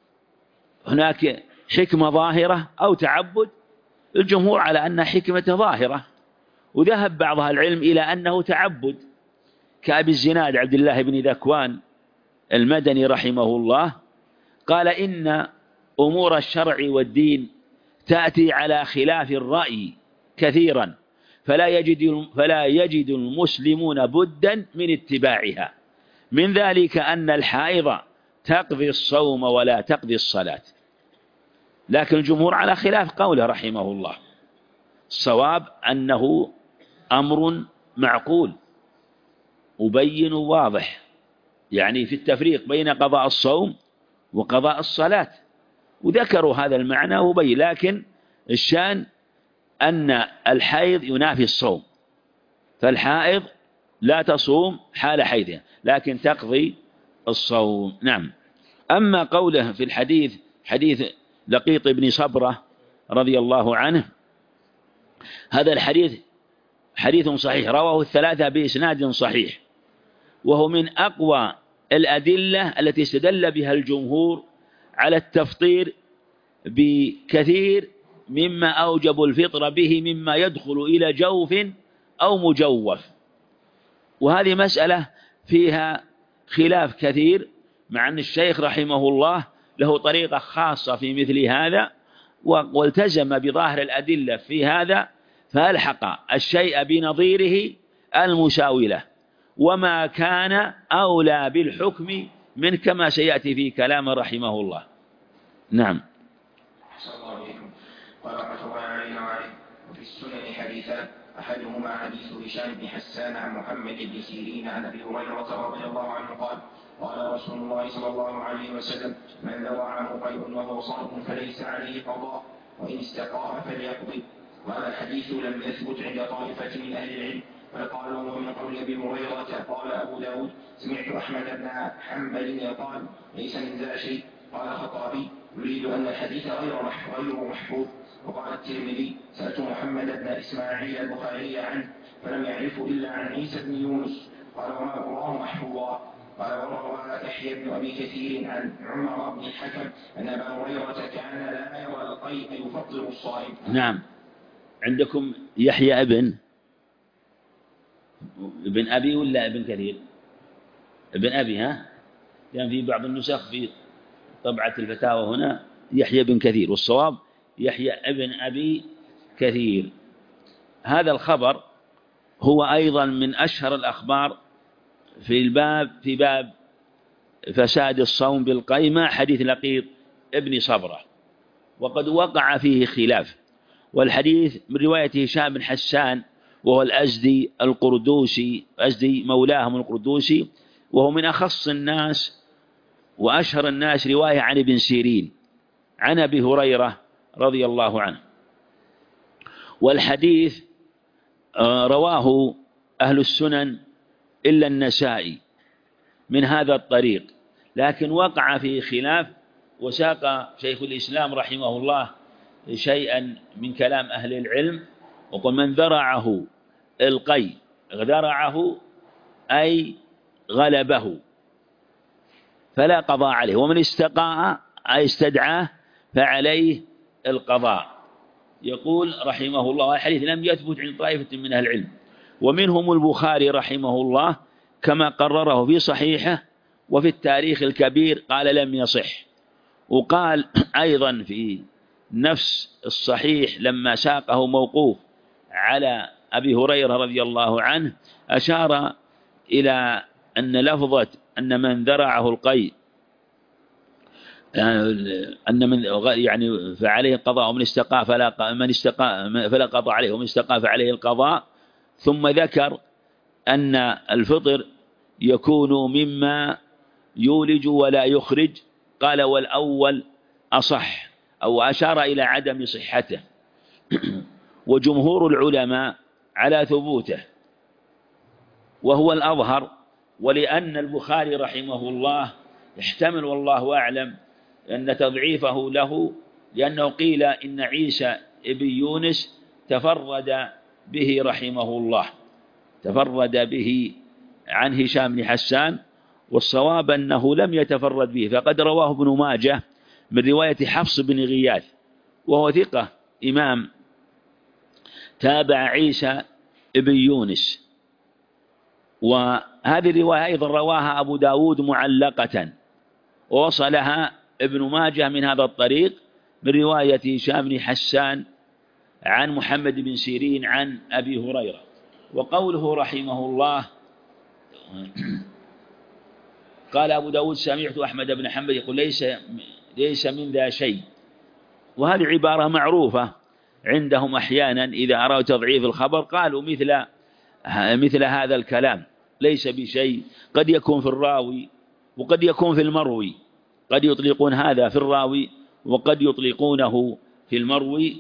هناك حكمة ظاهرة أو تعبد؟ الجمهور على أن حكمة ظاهرة، وذهب بعض أهل العلم إلى أنه تعبد، كأبي الزناد عبد الله بن ذكوان المدني رحمه الله قال: إن أمور الشرع والدين تأتي على خلاف الرأي كثيرا، فلا يجد, فلا يجد المسلمون بدا من اتباعها، من ذلك أن الحائض تقضي الصوم ولا تقضي الصلاة. لكن الجمهور على خلاف قوله رحمه الله. الصواب أنه أمر معقول مبين واضح، يعني في التفريق بين قضاء الصوم وقضاء الصلاة، وذكروا هذا المعنى وبين. لكن الشأن أن الحيض ينافي الصوم، فالحائض لا تصوم حال حيضها لكن تقضي الصوم. نعم. أما قوله في الحديث، حديث لقيط بن صبرة رضي الله عنه، هذا الحديث حديث صحيح، رواه الثلاثة بإسناد صحيح، وهو من أقوى الأدلة التي استدل بها الجمهور على التفطير بكثير مما أوجب الفطر به مما يدخل إلى جوف أو مجوف. وهذه مسألة فيها خلاف كثير، مع أن الشيخ رحمه الله له طريقة خاصة في مثل هذا، والتزم بظاهر الأدلة في هذا، فألحق الشيء بنظيره المساوي له، وما كان أولى بالحكم من كما سيأتي في كلام رحمه الله. نعم. قال رحمه الله علينا وعليه: وفي السنن حديثان، أحدهما حديث هشام بن حسان عن محمد بن سيرين عن أبي هريرة رضي الله عنه قال: قال رسول الله صلى الله عليه وسلم: من ذوى عنه قيء وهو صائم فليس عليه قضاء، وإن استقام فليقضي. وهذا الحديث لم يثبت عند طائفة من أهل العلم، فقالوا ومن قول أبي هريرة. قال أبو داود: سمعت أحمد بن حنبل يقال: ليس من ذا شيء. قال الخطابي: يريد أن الحديث غير محفوظ. وقال الترمذي: سألت محمد بن إسماعيل البخاري عنه فلم يعرفه إلا عن عيسى بن يونس. قال: وما رواه محفوظا. قال: وروى يحيى بن أبي كثير عن عمر بن الحكم أن أبا هريرة كان لا يرى القيء يفطر الصائم. نعم. عندكم يحيى ابن ابن أبي ولا ابن كثير؟ ابن أبي، ها؟ لأن في بعض النسخ في طبعة الفتاوى هنا يحيى بن كثير، والصواب يحيى ابن أبي كثير. هذا الخبر هو أيضا من أشهر الأخبار في الباب، في باب فساد الصوم بالقيمة، حديث لقيط ابن صبرة، وقد وقع فيه خلاف. والحديث من رواية هشام بن حسان وهو الأزدي القردوسي، أزدي مولاهم القردوسي، وهو من أخص الناس وأشهر الناس رواية عن ابن سيرين عن أبي هريرة رضي الله عنه. والحديث رواه أهل السنن إلا النسائي من هذا الطريق، لكن وقع في خلاف، وساق شيخ الإسلام رحمه الله شيئا من كلام أهل العلم، وقل من ذرعه القي، ذرعه أي غلبه فلا قضاء عليه، ومن استقاء أي استدعاه فعليه القضاء. يقول رحمه الله: الحديث لم يثبت عند طائفة من أهل العلم، ومنهم البخاري رحمه الله كما قرره في صحيحه، وفي التاريخ الكبير قال لم يصح. وقال أيضا في نفس الصحيح لما ساقه موقوف على أبي هريرة رضي الله عنه، أشار إلى أن لفظة أن من ذرعه القي أن من يعني فعليه القضاء، ومن استقاء فلا من استقاء فلا قضاء عليه، ومن استقاء فعليه القضاء. ثم ذكر أن الفطر يكون مما يولج ولا يخرج، قال والأول أصح، أو أشار إلى عدم صحته، وجمهور العلماء على ثبوته، وهو الأظهر. ولأن البخاري رحمه الله يحتمل والله أعلم أن تضعيفه له، لأنه قيل إن عيسى ابن يونس تفرد به رحمه الله، تفرد به عن هشام بن حسان، والصواب أنه لم يتفرد به، فقد رواه ابن ماجه من رواية حفص بن غياث، وهو ثقة إمام تابع عيسى ابن يونس. وهذه الرواية أيضا رواها أبو داود معلقة، ووصلها ابن ماجه من هذا الطريق من رواية هشام بن حسان عن محمد بن سيرين عن أبي هريرة. وقوله رحمه الله قال أبو داود: سمعت أحمد بن حنبل يقول ليس ليس من ذا شيء. وهذه عبارة معروفة عندهم أحيانا إذا أرادوا تضعيف الخبر قالوا مثل مثل هذا الكلام: ليس بشيء. قد يكون في الراوي وقد يكون في المروي، قد يطلقون هذا في الراوي وقد يطلقونه في المروي.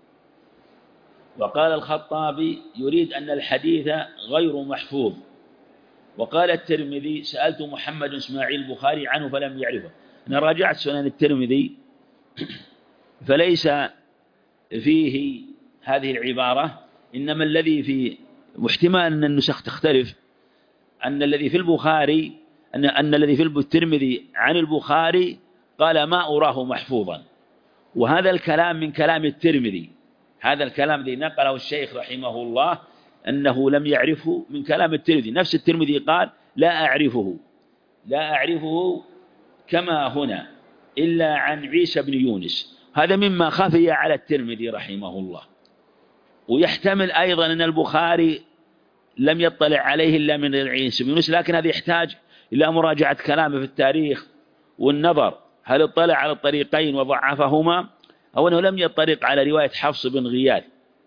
وقال الخطابي: يريد أن الحديث غير محفوظ. وقال الترمذي: سألت محمد إسماعيل البخاري عنه فلم يعرفه. أنا راجعت سنن الترمذي فليس فيه هذه العبارة، إنما الذي في واحتمال أن النسخ تختلف، أن الذي في البخاري أن أن الذي في الترمذي عن البخاري قال ما أراه محفوظا. وهذا الكلام من كلام الترمذي، هذا الكلام الذي نقله الشيخ رحمه الله أنه لم يعرفه من كلام الترمذي. نفس الترمذي قال: لا أعرفه لا أعرفه كما هنا إلا عن عيسى بن يونس. هذا مما خفي على الترمذي رحمه الله. ويحتمل أيضا أن البخاري لم يطلع عليه إلا من عيسى بن يونس، لكن هذا يحتاج إلى مراجعة كلامه في التاريخ والنظر، هل اطلع على الطريقين وضعفهما، أو أنه لم يطلق على رواية حفص بن غياث.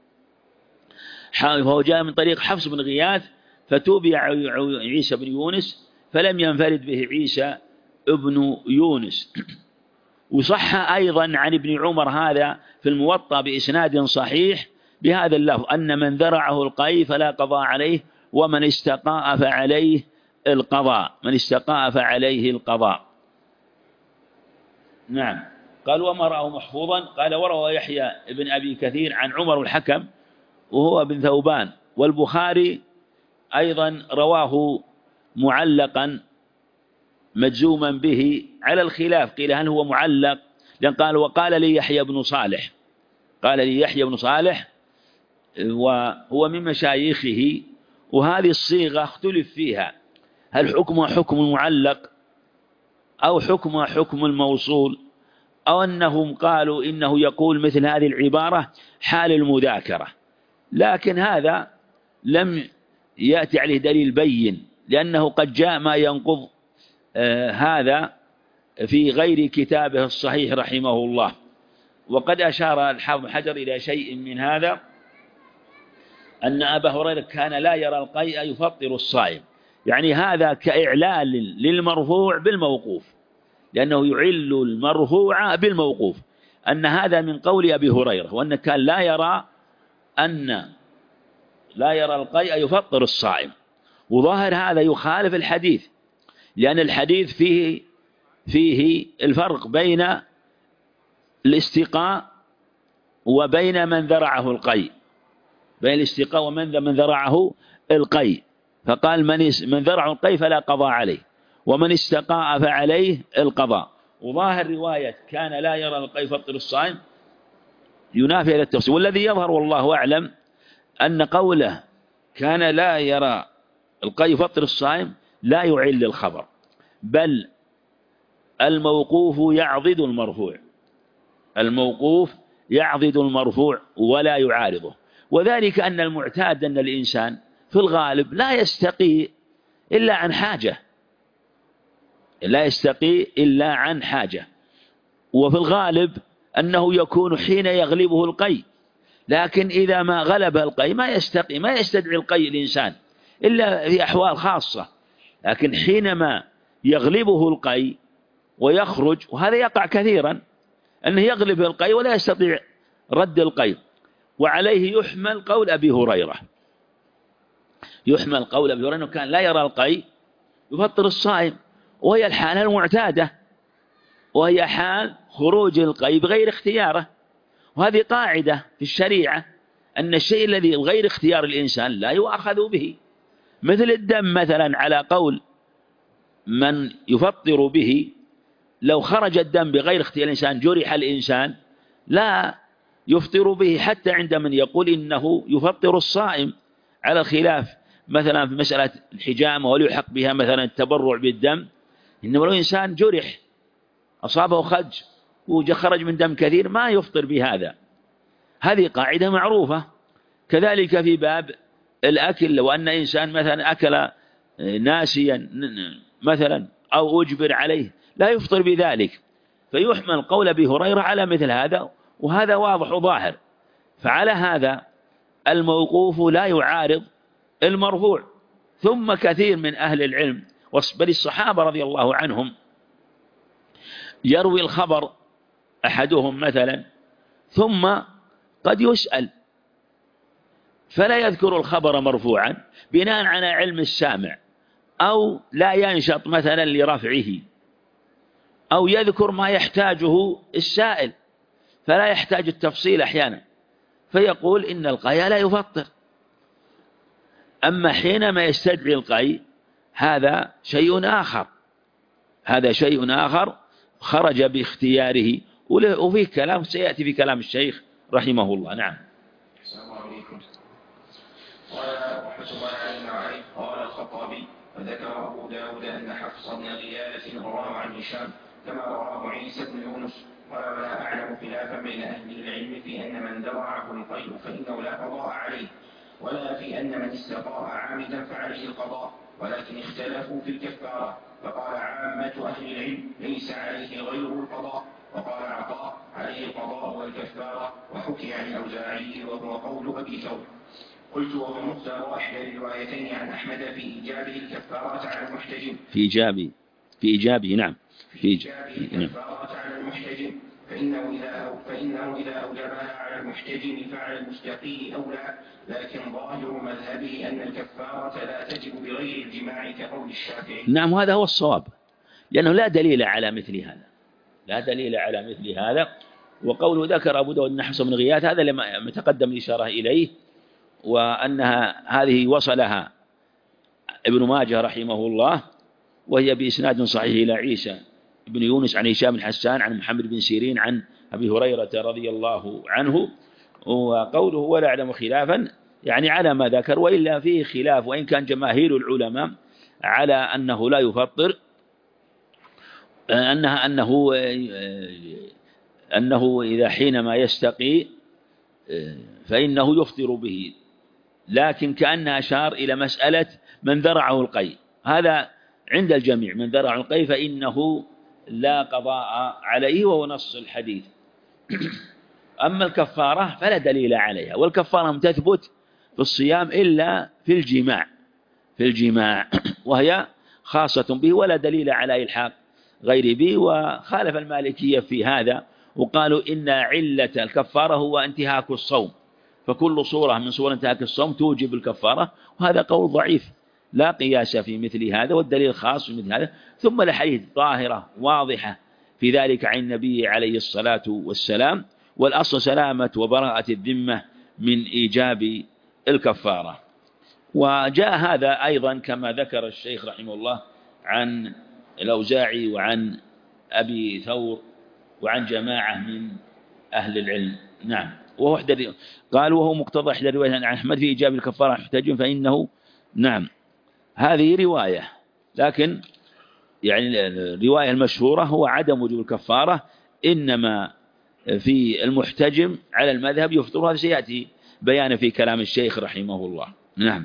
فهو جاء من طريق حفص بن غياث فتوبع عيسى بن يونس، فلم ينفرد به عيسى ابن يونس. وصح أيضا عن ابن عمر هذا في الموطأ بإسناد صحيح بهذا اللفظ: أن من ذرعه القي فلا قضاء عليه، ومن استقاء فعليه القضاء، من استقاء فعليه القضاء. نعم. قال: وما رأه محفوظا. قال: وروى يحيى بن أبي كثير عن عمر الحكم وهو بن ثوبان. والبخاري أيضا رواه معلقا مجزوما به على الخلاف، قيل هل هو معلق، لأن قال: وقال لي يحيى بن صالح، قال لي يحيى بن صالح وهو من مشايخه. وهذه الصيغة اختلف فيها، هل حكمها حكم المعلق أو حكمها حكم الموصول، أو أنهم قالوا إنه يقول مثل هذه العبارة حال المذاكرة. لكن هذا لم يأتي عليه دليل بين، لأنه قد جاء ما ينقض آه هذا في غير كتابه الصحيح رحمه الله. وقد أشار الحافظ حجر إلى شيء من هذا، أن أبا هريرة كان لا يرى القيء يفطر الصائم، يعني هذا كإعلال للمرفوع بالموقوف، لأنه يعل المرفوع بالموقوف، أن هذا من قول أبي هريرة، وأن كان لا يرى أن لا يرى القيء يفطر الصائم، وظاهر هذا يخالف الحديث، لأن الحديث فيه فيه الفرق بين الاستقاء وبين من ذرعه القيء، بين الاستقاء ومن من ذرعه القيء، فقال من من ذرعه القيء فلا قضاء عليه، ومن استقاء فعليه القضاء. وظاهر رواية كان لا يرى القيء يفطر الصائم ينافي هذا التفسير. والذي يظهر والله أعلم أن قوله كان لا يرى القيء يفطر الصائم لا يعل الخبر، بل الموقوف يعضد المرفوع، الموقوف يعضد المرفوع ولا يعارضه. وذلك أن المعتاد أن الإنسان في الغالب لا يستقي إلا عن حاجة، لا يستقي إلا عن حاجة، وفي الغالب أنه يكون حين يغلبه القيء، لكن إذا ما غلب القيء ما يستقي، ما يستدعي القيء الإنسان إلا في أحوال خاصة، لكن حينما يغلبه القيء ويخرج، وهذا يقع كثيرا أنه يغلب القيء ولا يستطيع رد القيء. وعليه يحمل قول أبي هريرة، يحمل قول أبي هريرة أنه كان لا يرى القيء يفطر الصائم، وهي الحالة المعتادة، وهي حال خروج القيء بغير اختياره. وهذه قاعدة في الشريعة أن الشيء الذي غير اختيار الإنسان لا يؤخذ به، مثل الدم مثلا، على قول من يفطر به لو خرج الدم بغير اختيار الإنسان جرح الإنسان لا يفطر به، حتى عند من يقول إنه يفطر الصائم، على الخلاف مثلا في مسألة الحجامة وليحق بها مثلا التبرع بالدم، إنما لو إنسان جرح أصابه خدج وخرج من دم كثير ما يفطر بهذا. هذه قاعدة معروفة. كذلك في باب الأكل، لو أن إنسان مثلا أكل ناسيا مثلا أو أجبر عليه لا يفطر بذلك، فيحمل قول أبي هريرة على مثل هذا، وهذا واضح وظاهر. فعلى هذا الموقوف لا يعارض المرفوع. ثم كثير من أهل العلم بل الصحابة رضي الله عنهم يروي الخبر أحدهم مثلا ثم قد يسأل فلا يذكر الخبر مرفوعا بناء على علم السامع، أو لا ينشط مثلا لرفعه، أو يذكر ما يحتاجه السائل فلا يحتاج التفصيل أحيانا، فيقول إن القيء لا يفطر. أما حينما يستدعي القيء هذا شيء آخر، هذا شيء آخر خرج باختياره، وفيه كلام سيأتي في كلام الشيخ رحمه الله. نعم. السلام عليكم. قال رحمة الله عليه قال الخطابي وذكر أبو داود أن حفص بن غياث رواه عن هشام كما رواه عيسى بن يونس. قال ولا أعلم خلافا بين أهل العلم في أن من ذرعه القيء فإنه لا قضاء عليه، ولا في أن من استقاء عامدا فعليه القضاء، ولكن اختلفوا في الكفارة، فقال عامة أهل العلم ليس عليه غير القضاء، وقال عطاء عليه القضاء والكفارة، وحكي عن الأوزاعي وهو قول أبي ثور. قلت وهو مختار إحدى الروايتين عن أحمد في إيجابه الكفارة على المحتجم، في إيجابه في إيجابه نعم في إيجابه الكفارة على المحتجم، فإنه إذا فإنه إذا أوجبها على المحتجم فعلى المستقي أولى، لكن ظاهر مذهبه أن الكفارة لا تجب بغير الجماع كقول الشافعي. نعم، هذا هو الصواب، لأنه لا دليل على مثل هذا، لا دليل على مثل هذا. وقوله ذكر أبو داود أن حفص بن غياث هذا لما تقدم الإشارة إليه، وأنها هذه وصلها ابن ماجه رحمه الله، وهي بإسناد صحيح إلى عيسى بن يونس عن هشام بن حسان عن محمد بن سيرين عن أبي هريرة رضي الله عنه. وقوله ولا أعلم خلافا يعني على ما ذكر، وإلا فيه خلاف، وإن كان جماهير العلماء على أنه لا يفطر، أنها أنه أنه إذا حينما يستقي فإنه يفطر به، لكن كأنها أشار إلى مسألة من ذرعه القيء، هذا عند الجميع، من ذرعه القيء فإنه لا قضاء عليه، وهو نص الحديث. أما الكفارة فلا دليل عليها، والكفارة تثبت في الصيام إلا في الجماع، في الجماع وهي خاصة به، ولا دليل على إلحاق غير به. وخالف المالكية في هذا، وقالوا إن علة الكفارة هو انتهاك الصوم، فكل صورة من صور انتهاك الصوم توجب الكفارة، وهذا قول ضعيف لا قياس في مثل هذا، والدليل خاص في مثل هذا. ثم الحديث ظاهرة واضحة في ذلك عن النبي عليه الصلاة والسلام، والأصل سلامة وبراءة الذمة من إيجاب الكفارة. وجاء هذا أيضا كما ذكر الشيخ رحمه الله عن الأوزاعي وعن أبي ثور وعن جماعة من أهل العلم. نعم. وهو قال وهو مقتضى إحدى الروايات عن أحمد في إيجاب الكفارة محتج، فإنه نعم هذه رواية، لكن يعني الرواية المشهورة هو عدم وجوب الكفارة، إنما في المحتجم على المذهب يفطر. هذا سيأتي بيانا في كلام الشيخ رحمه الله. نعم.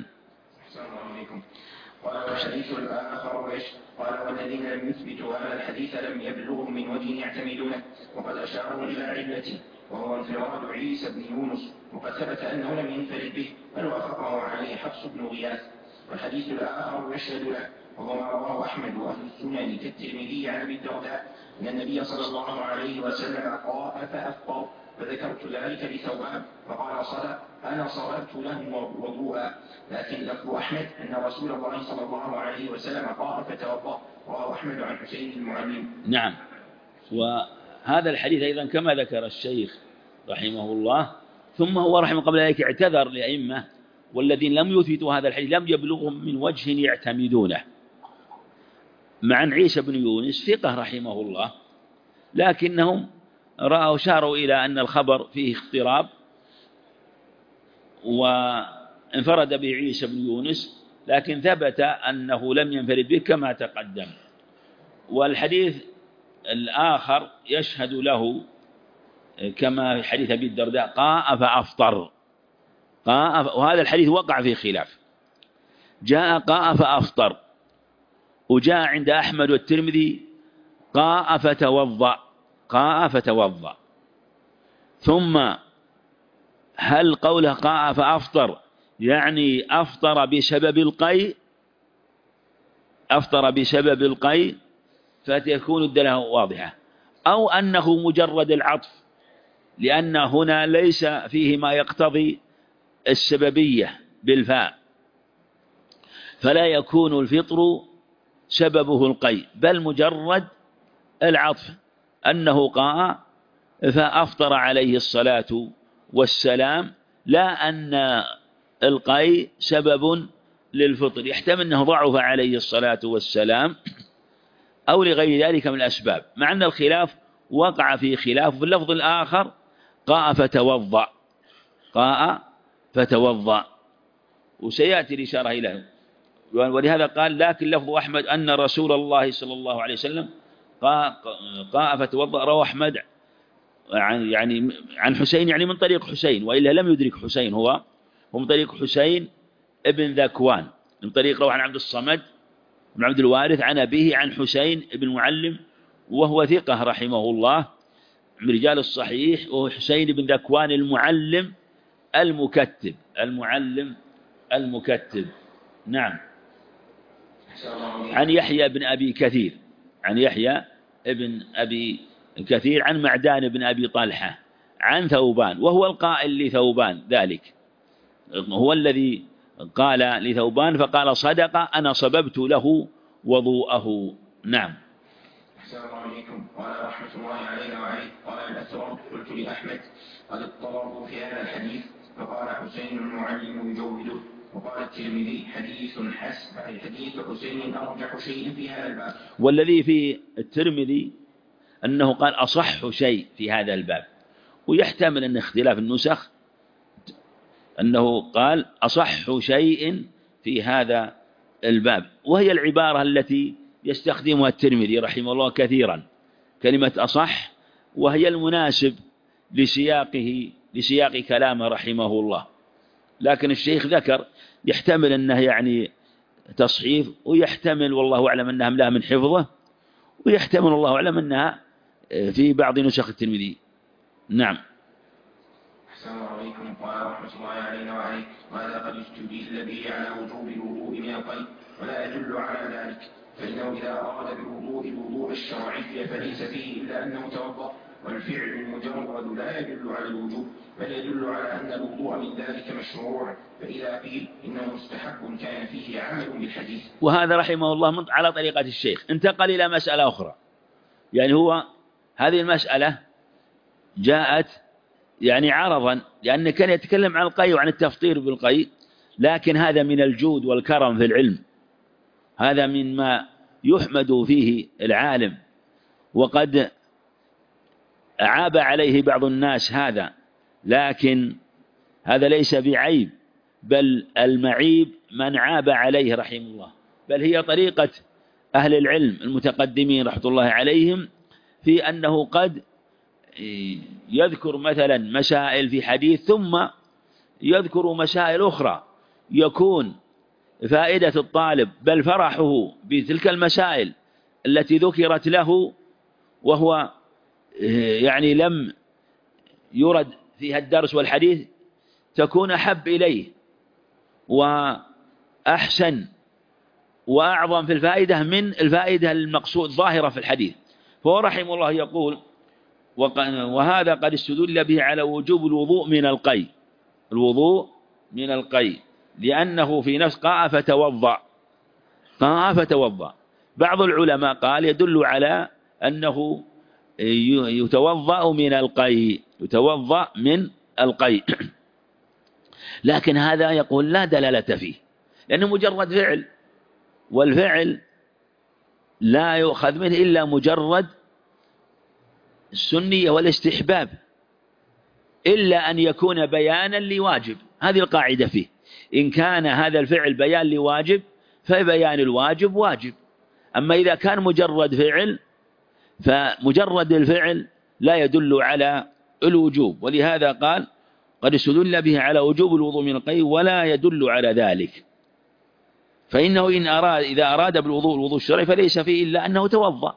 قال والحديث الآخر إيش؟ قال والذين لم يثبتوا هذا الحديث لم يبلغوا من وجه يعتمدونه، وقد أشاروا إلى علته وهو انفراد عيسى بن يونس، وقد ثبت أنه لم ينفرد به بل وافقه عليه حفص بن غياث. والحديث الآخر يشهد له وهو ما رواه أحمد وأهل السنن كالترمذي عن أبي الدرداء أن النبي صلى الله عليه وسلم قاء فأفطر، فذكرت ذلك لثوبان فقال صدق أنا صرفت له وضوءا، لكن لفظ أحمد أن رسول الله صلى الله عليه وسلم قاء فتوضأ، رواه أحمد عن حسين المعلم. نعم. وهذا الحديث أيضا كما ذكر الشيخ رحمه الله، ثم هو رحمه قبل ذلك اعتذر لأئمة والذين لم يثبتوا هذا الحديث لم يبلغهم من وجه يعتمدونه، مع أن عيسى بن يونس ثقة رحمه الله، لكنهم رأوا شاروا إلى أن الخبر فيه اضطراب، وانفرد به عيسى بن يونس، لكن ثبت أنه لم ينفرد به كما تقدم. والحديث الآخر يشهد له كما في حديث أبي الدرداء قاء فأفطر، قاء، وهذا الحديث وقع في خلاف، جاء قاء فأفطر، وجاء عند أحمد والترمذي قاء فتوضأ، قاء فتوضأ. ثم هل قوله قاء فأفطر يعني أفطر بسبب القيء، أفطر بسبب القيء فتكون الدلالة واضحة، أو أنه مجرد العطف، لأن هنا ليس فيه ما يقتضي السببية بالفاء، فلا يكون الفطر سببه القيء، بل مجرد العطف أنه قاء فأفطر عليه الصلاة والسلام، لا أن القيء سبب للفطر. يحتمل أنه ضعف عليه الصلاة والسلام أو لغير ذلك من الأسباب، مع أن الخلاف وقع في خلاف. في اللفظ الآخر قاء فتوضأ، قاء فتوضأ، وسيأتي الإشارة إليه. ولهذا قال لكن لفظ أحمد أن رسول الله صلى الله عليه وسلم قاء فتوضأ، رواه أحمد عن يعني عن حسين، يعني من طريق حسين، وإلا لم يدرك حسين، هو هو من طريق حسين ابن ذكوان، من طريق رواه عن عبد الصمد بن عبد الوارث عن أبيه عن حسين ابن معلم، وهو ثقة رحمه الله من رجال الصحيح، وهو حسين بن ذكوان المعلم المكتب، المعلم المكتب. نعم. عن يحيى بن أبي كثير، عن يحيى بن أبي كثير عن معدان بن أبي طلحة عن ثوبان، وهو القائل لثوبان ذلك، هو الذي قال لثوبان فقال صدق أنا صببت له وضوءه. نعم. السلام عليكم. قال رحمة الله علينا وعليه قال الأثرم قلت لأحمد قد اضطربوا في هذا الحديث، فقال حسين المعلم يجوده، وقال الترمذي حديث حسن، حديث حسين أرجح شيء في هذا الباب. والذي في الترمذي أنه قال أصح شيء في هذا الباب، ويحتمل أن اختلاف النسخ أنه قال أصح شيء في هذا الباب، وهي العبارة التي يستخدمها الترمذي رحمه الله كثيرا، كلمة أصح، وهي المناسب لسياقه لسياق كلامه رحمه الله. لكن الشيخ ذكر يحتمل أنه يعني تصحيف، ويحتمل والله أعلم أنها لا من حفظه، ويحتمل الله أعلم أنها في بعض نسخ الترمذي. نعم. السلام عليكم. قال رحمة الله علينا وعليه وهذا قد استدل به على وجوب الوضوء من القيء، ولا يدل على ذلك، فإنه إذا أراد بالوضوء الوضوء الشرعي فليس فيه إلا أنه توضأ، والفعل المجرد لا يدل على الوجوب بل يدل على أن الوضوء من ذلك مشروع، فإذا قيل إنه مستحب كان فيه عمل بالحديث. وهذا رحمه الله على طريقة الشيخ. انتقل إلى مسألة أخرى، يعني هو هذه المسألة جاءت يعني عرضا، لأن كان يتكلم عن القي وعن التفطير بالقي، لكن هذا من الجود والكرم في العلم، هذا مما يحمد فيه العالم، وقد عاب عليه بعض الناس هذا، لكن هذا ليس بعيب، بل المعيب من عاب عليه رحمه الله، بل هي طريقة أهل العلم المتقدمين رحمة الله عليهم في أنه قد يذكر مثلا مسائل في حديث ثم يذكر مسائل أخرى يكون فائدة الطالب بل فرحه بتلك المسائل التي ذكرت له وهو يعني لم يرد فيها الدرس والحديث تكون أحب إليه وأحسن وأعظم في الفائدة من الفائدة المقصود ظاهرة في الحديث. فهو رحمه الله يقول: وهذا قد استدل به على وجوب الوضوء من القي، الوضوء من القي لأنه في نفس قاء فتوضأ، قاء فتوضأ. بعض العلماء قال يدل على أنه يتوضأ من القي، يتوضأ من القي لكن هذا يقول لا دلالة فيه، لأنه مجرد فعل، والفعل لا يؤخذ منه إلا مجرد السنية والاستحباب، إلا أن يكون بيانا لواجب. هذه القاعدة فيه، إن كان هذا الفعل بيان لواجب فبيان الواجب واجب، أما إذا كان مجرد فعل فمجرد الفعل لا يدل على الوجوب. ولهذا قال: قد استدل به على وجوب الوضوء من القي ولا يدل على ذلك، فإنه إن أراد إذا أراد بالوضوء الوضوء الشرعي فليس فيه إلا أنه توضأ،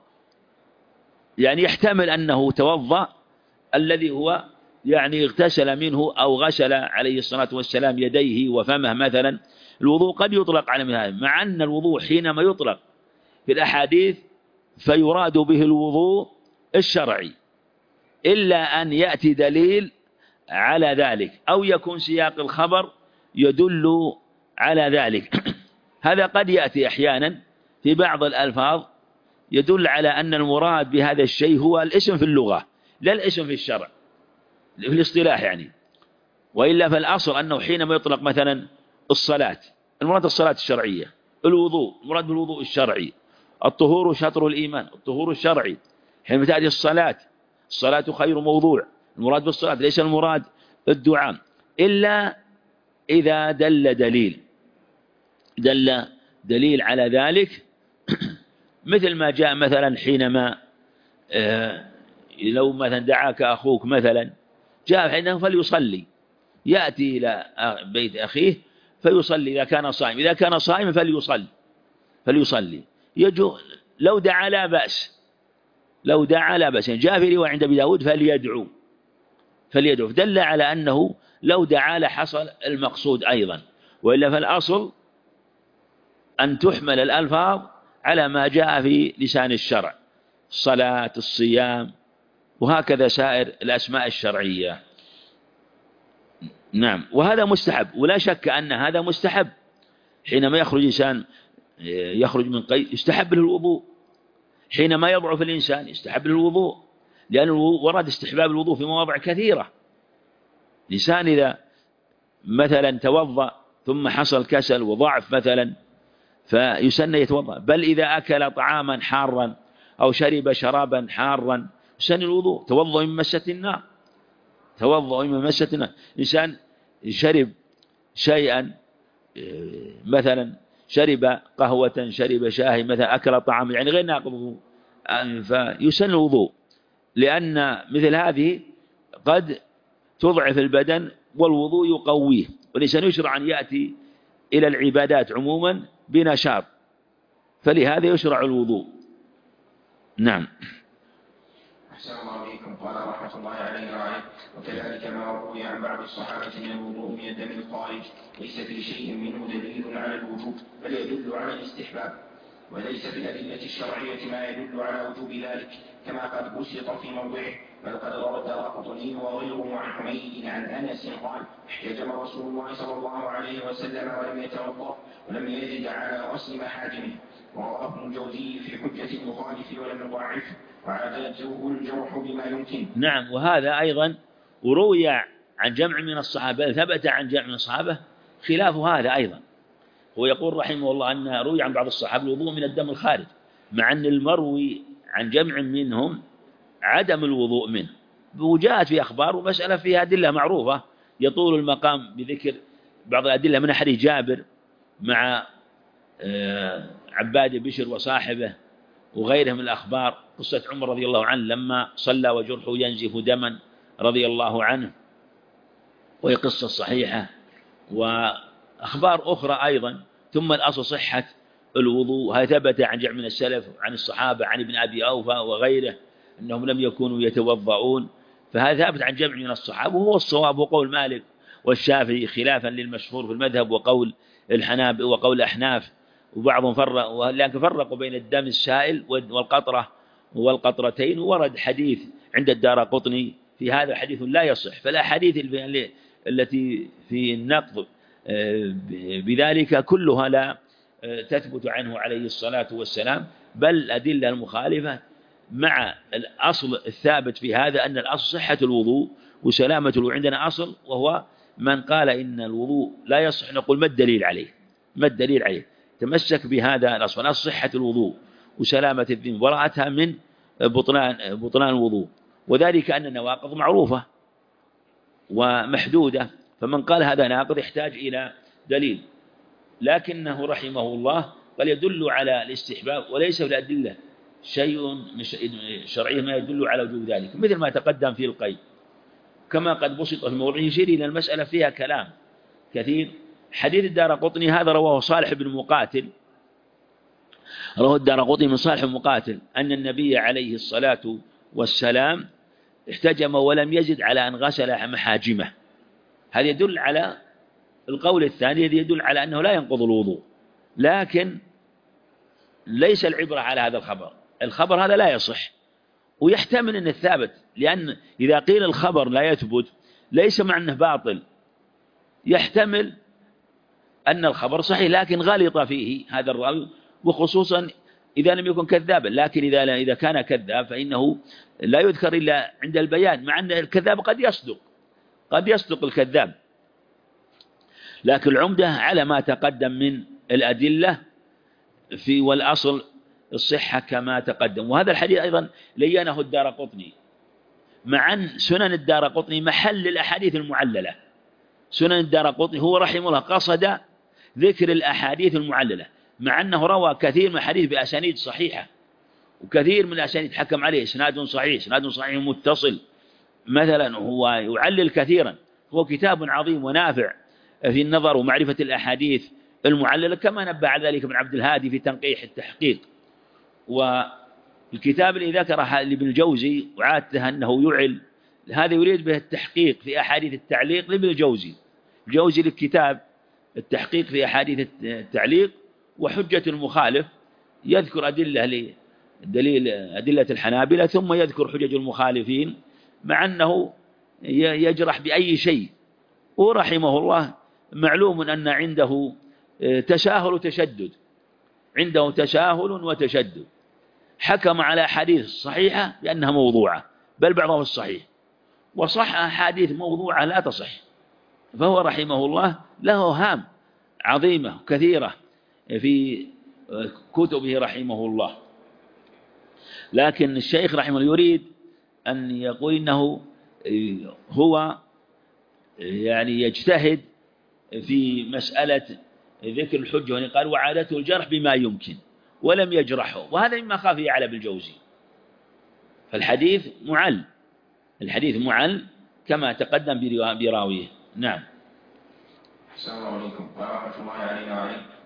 يعني يحتمل أنه توضأ الذي هو يعني اغتسل منه أو غسل عليه الصلاة والسلام يديه وفمه مثلا. الوضوء قد يطلق على هذا، مع أن الوضوء حينما يطلق في الأحاديث فيراد به الوضوء الشرعي، إلا أن يأتي دليل على ذلك أو يكون سياق الخبر يدل على ذلك. هذا قد يأتي أحيانا في بعض الألفاظ يدل على أن المراد بهذا الشيء هو الاسم في اللغة لا الاسم في الشرع في الاصطلاح يعني. وإلا فالأصل أنه حينما يطلق مثلا الصلاة المراد الصلاة الشرعية، الوضوء المراد بالوضوء الشرعي، الطهور شطر الإيمان الطهور الشرعي. حينما تأتي الصلاة الصلاة خير موضوع، المراد بالصلاة ليس المراد الدعاء، إلا إذا دل دليل دل دليل على ذلك مثل ما جاء مثلا حينما آه لو مثلا دعاك أخوك مثلا جاء حينما فليصلي، يأتي إلى بيت أخيه فيصلي إذا كان صائم، إذا كان صائم فليصلي فليصلي يجو لو دعا لا بأس، لو دعا لا بأس. جاء في رواية عند أبي داود فليدعو فليدعو دل على أنه لو دعا لحصل المقصود أيضا. وإلا فالأصل أن تحمل الألفاظ على ما جاء في لسان الشرع، الصلاة الصيام وهكذا سائر الأسماء الشرعية. نعم، وهذا مستحب، ولا شك أن هذا مستحب. حينما يخرج إنسان يخرج من قيد يستحب له الوضوء، حينما يضعف الإنسان يستحب له الوضوء، لأنه ورد استحباب الوضوء في مواضع كثيرة. الإنسان إذا مثلا توضأ ثم حصل كسل وضعف مثلا فيسن يتوضأ، بل إذا أكل طعاما حارا أو شرب شرابا حارا يسن الوضوء. توضأ من مسة النار، توضأ من مسة النار. إنسان شرب شيئا مثلا شرب قهوة شرب شاهي مثلا أكل طعام يعني غير ناقض فيسن الوضوء، لأن مثل هذه قد تضعف البدن والوضوء يقويه، والإنسان يشرع أن يأتي إلى العبادات عموما بنشاط، فلهذا يشرع الوضوء. نعم. أحسن الله إليكم. قال رحمة الله عليه وعليه: وكذلك ما روي عن بعض الصحابة من الوضوء من الدم الخارج ليس في شيء منه دليل على الوجوب بل يدل على الاستحباب، وليس في الأدلة الشرعية ما يدل على وجوب ذلك كما قد بسط في موضعه. بل قد روى الدارقطني وغيره عن حميد عن أنس قال احتجم رسول الله صلى الله عليه وسلم ولم يتوضأ ولم يزد على غسل محاجمه. ورواه ابن الجوزي في حجة المخالف ولم يضعفه وعادته الجرح بما يمكن. نعم. وهذا أيضا وروي عن جمع من الصحابة، ثبت عن جمع من الصحابة خلاف هذا أيضا. هو يقول رحمه الله أن روي عن بعض الصحابة الوضوء من الدم الخارج، مع أن المروي عن جمع منهم عدم الوضوء منه. وجاءت في أخبار ومسألة فيها أدلة معروفة، يطول المقام بذكر بعض الأدلة من حديث جابر مع عباد بشر وصاحبه وغيرهم من الأخبار، قصة عمر رضي الله عنه لما صلى وجرحه ينزف دما رضي الله عنه، وهي قصة صحيحة، وأخبار أخرى أيضا. ثم الأصل صحة الوضوء، هذا ثبت عن جمع من السلف عن الصحابة عن ابن أبي أوفى وغيره أنهم لم يكونوا يتوضؤون، فهذا ثابت عن جمع من الصحابة، وهو الصواب وقول مالك والشافعي خلافا للمشهور في المذهب وقول الحنابلة وقول الأحناف. وبعضهم فرق، لكن فرقوا بين الدم السائل والقطرة والقطرتين. ورد حديث عند الدارقطني في هذا حديث لا يصح، فالأحاديث التي في النقض بذلك كلها لا تثبت عنه عليه الصلاة والسلام، بل الأدلة المخالفة مع الأصل الثابت في هذا أن الأصل صحة الوضوء وسلامة الوضوء. عندنا أصل وهو من قال إن الوضوء لا يصح نقول ما الدليل عليه؟ ما الدليل عليه؟ تمسك بهذا الأصل، الأصل صحة الوضوء وسلامة الذمة، براءتها من بطلان بطلان الوضوء، وذلك أن النواقض معروفة ومحدودة، فمن قال هذا ناقض يحتاج إلى دليل. لكنه رحمه الله قال يدل على الاستحباب، وليس في الأدلة شيء شرعي ما يدل على وجوب ذلك، مثل ما تقدم في القيد، كما قد بسط في موضوع يشير إلى المسألة فيها كلام كثير. حديث الدارقطني هذا رواه صالح بن مقاتل، رواه الدارقطني من صالح بن مقاتل أن النبي عليه الصلاة والسلام احتجم ولم يزد على أن غسل محاجمه. هذا يدل على القول الثاني الذي يدل على أنه لا ينقض الوضوء، لكن ليس العبرة على هذا الخبر، الخبر هذا لا يصح، ويحتمل أن الثابت، لأن إذا قيل الخبر لا يثبت ليس مع أنه باطل، يحتمل أن الخبر صحيح لكن غلط فيه هذا الراوي، وخصوصا إذا لم يكن كذابا. لكن إذا إذا كان كذاب فإنه لا يذكر إلا عند البيان، مع أن الكذاب قد يصدق، قد يصدق الكذاب، لكن العمدة على ما تقدم من الأدلة في والأصل الصحة كما تقدم. وهذا الحديث أيضا لينه الدارقطني، مع أن سنن الدارقطني محل الأحاديث المعللة. سنن الدارقطني هو رحمه الله قصد ذكر الأحاديث المعللة، مع أنه روى كثير من الحديث بأسانيد صحيحة، وكثير من الأسانيد حكم عليه إسناد صحيح، إسناد صحيح متصل مثلا، هو يعلل كثيرا. هو كتاب عظيم ونافع في النظر ومعرفة الأحاديث المعللة، كما نبه على ذلك ابن عبد الهادي في تنقيح التحقيق. والكتاب الذي ذكره لابن الجوزي وعادته أنه يعل، هذا يريد به التحقيق في أحاديث التعليق لابن الجوزي. الجوزي للكتاب التحقيق في أحاديث التعليق وحجة المخالف، يذكر أدلة لدليل أدلة الحنابلة، ثم يذكر حجج المخالفين، مع أنه يجرح بأي شيء. ورحمه الله معلوم أن عنده تساهل وتشدد، عنده تساهل وتشدد، حكم على حديث صحيحة بأنها موضوعة، بل بعضها الصحيح، وصح أحاديث موضوعة لا تصح. فهو رحمه الله له هام عظيمة كثيرة في كتبه رحمه الله. لكن الشيخ رحمه الله يريد أن يقول إنه هو يعني يجتهد في مسألة ذكر الحجة، وأن قال وعادته الجرح بما يمكن ولم يجرحه، وهذا مما خاف يعلى بالجوزي. فالحديث معل، الحديث معل كما تقدم براويه. نعم. السلام عليكم ورحمة الله علينا وعليكم.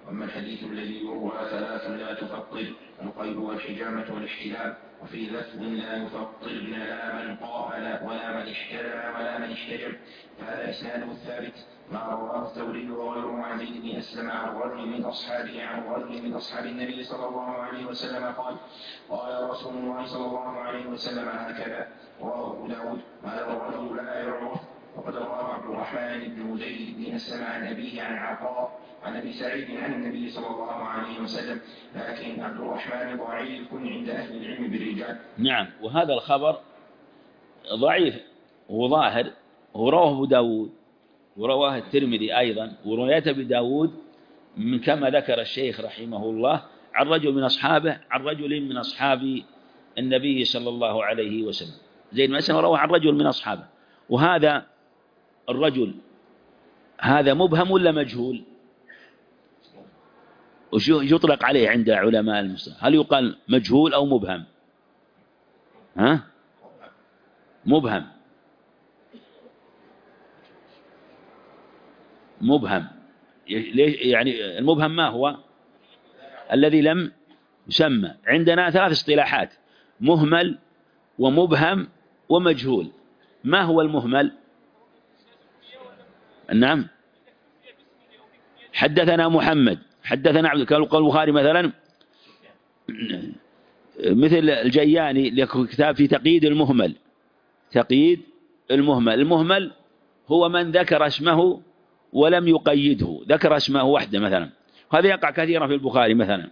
وأما الحديث الذي يروى ثلاث لا تفطر: القيء والحجامة والاحتلام. وفي لفظ: لا يفطرن لا من قابل ولا من احتلم ولا من احتجم. فهذا إسناده الثابت ما رواه الثوري وغيره عن زيد بن أسلم عن رجل من أصحابه عن رجل من أصحاب النبي صلى الله عليه وسلم قال: قال رسول الله صلى الله عليه وسلم هكذا. رواه أبو داود: هذا الرجل لا يعرف. وقد رواه عبد الرحمن بن زيد بن أسلم عن أبيه عن عطاء عن أبي سعيد عن النبي صلى الله عليه وسلم، لكن عبد الرحمن ضعيف عند أهل العلم بالرجال. نعم. وهذا الخبر ضعيف وظاهر، ورواه أبو داود ورواه الترمذي أيضا، ورواية أبي داود من كما ذكر الشيخ رحمه الله عن رجل من أصحابه عن رجل من أصحاب النبي صلى الله عليه وسلم. زيد بن أسلم رواه عن رجل من أصحابه. وهذا الرجل هذا مبهم ولا مجهول؟ وش يطلق عليه عند علماء المصطلح؟ هل يقال مجهول أو مبهم؟ ها؟ مبهم. مبهم يعني المبهم ما هو؟ الذي لم يسمى. عندنا ثلاث اصطلاحات: مهمل ومبهم ومجهول. ما هو المهمل؟ نعم. حدثنا محمد، حدثنا عبد قال البخاري مثلا مثل الجياني له كتاب في تقييد المهمل. تقييد المهمل. المهمل هو من ذكر اسمه ولم يقيده، ذكر اسمه وحده مثلا، هذا يقع كثيرا في البخاري مثلا،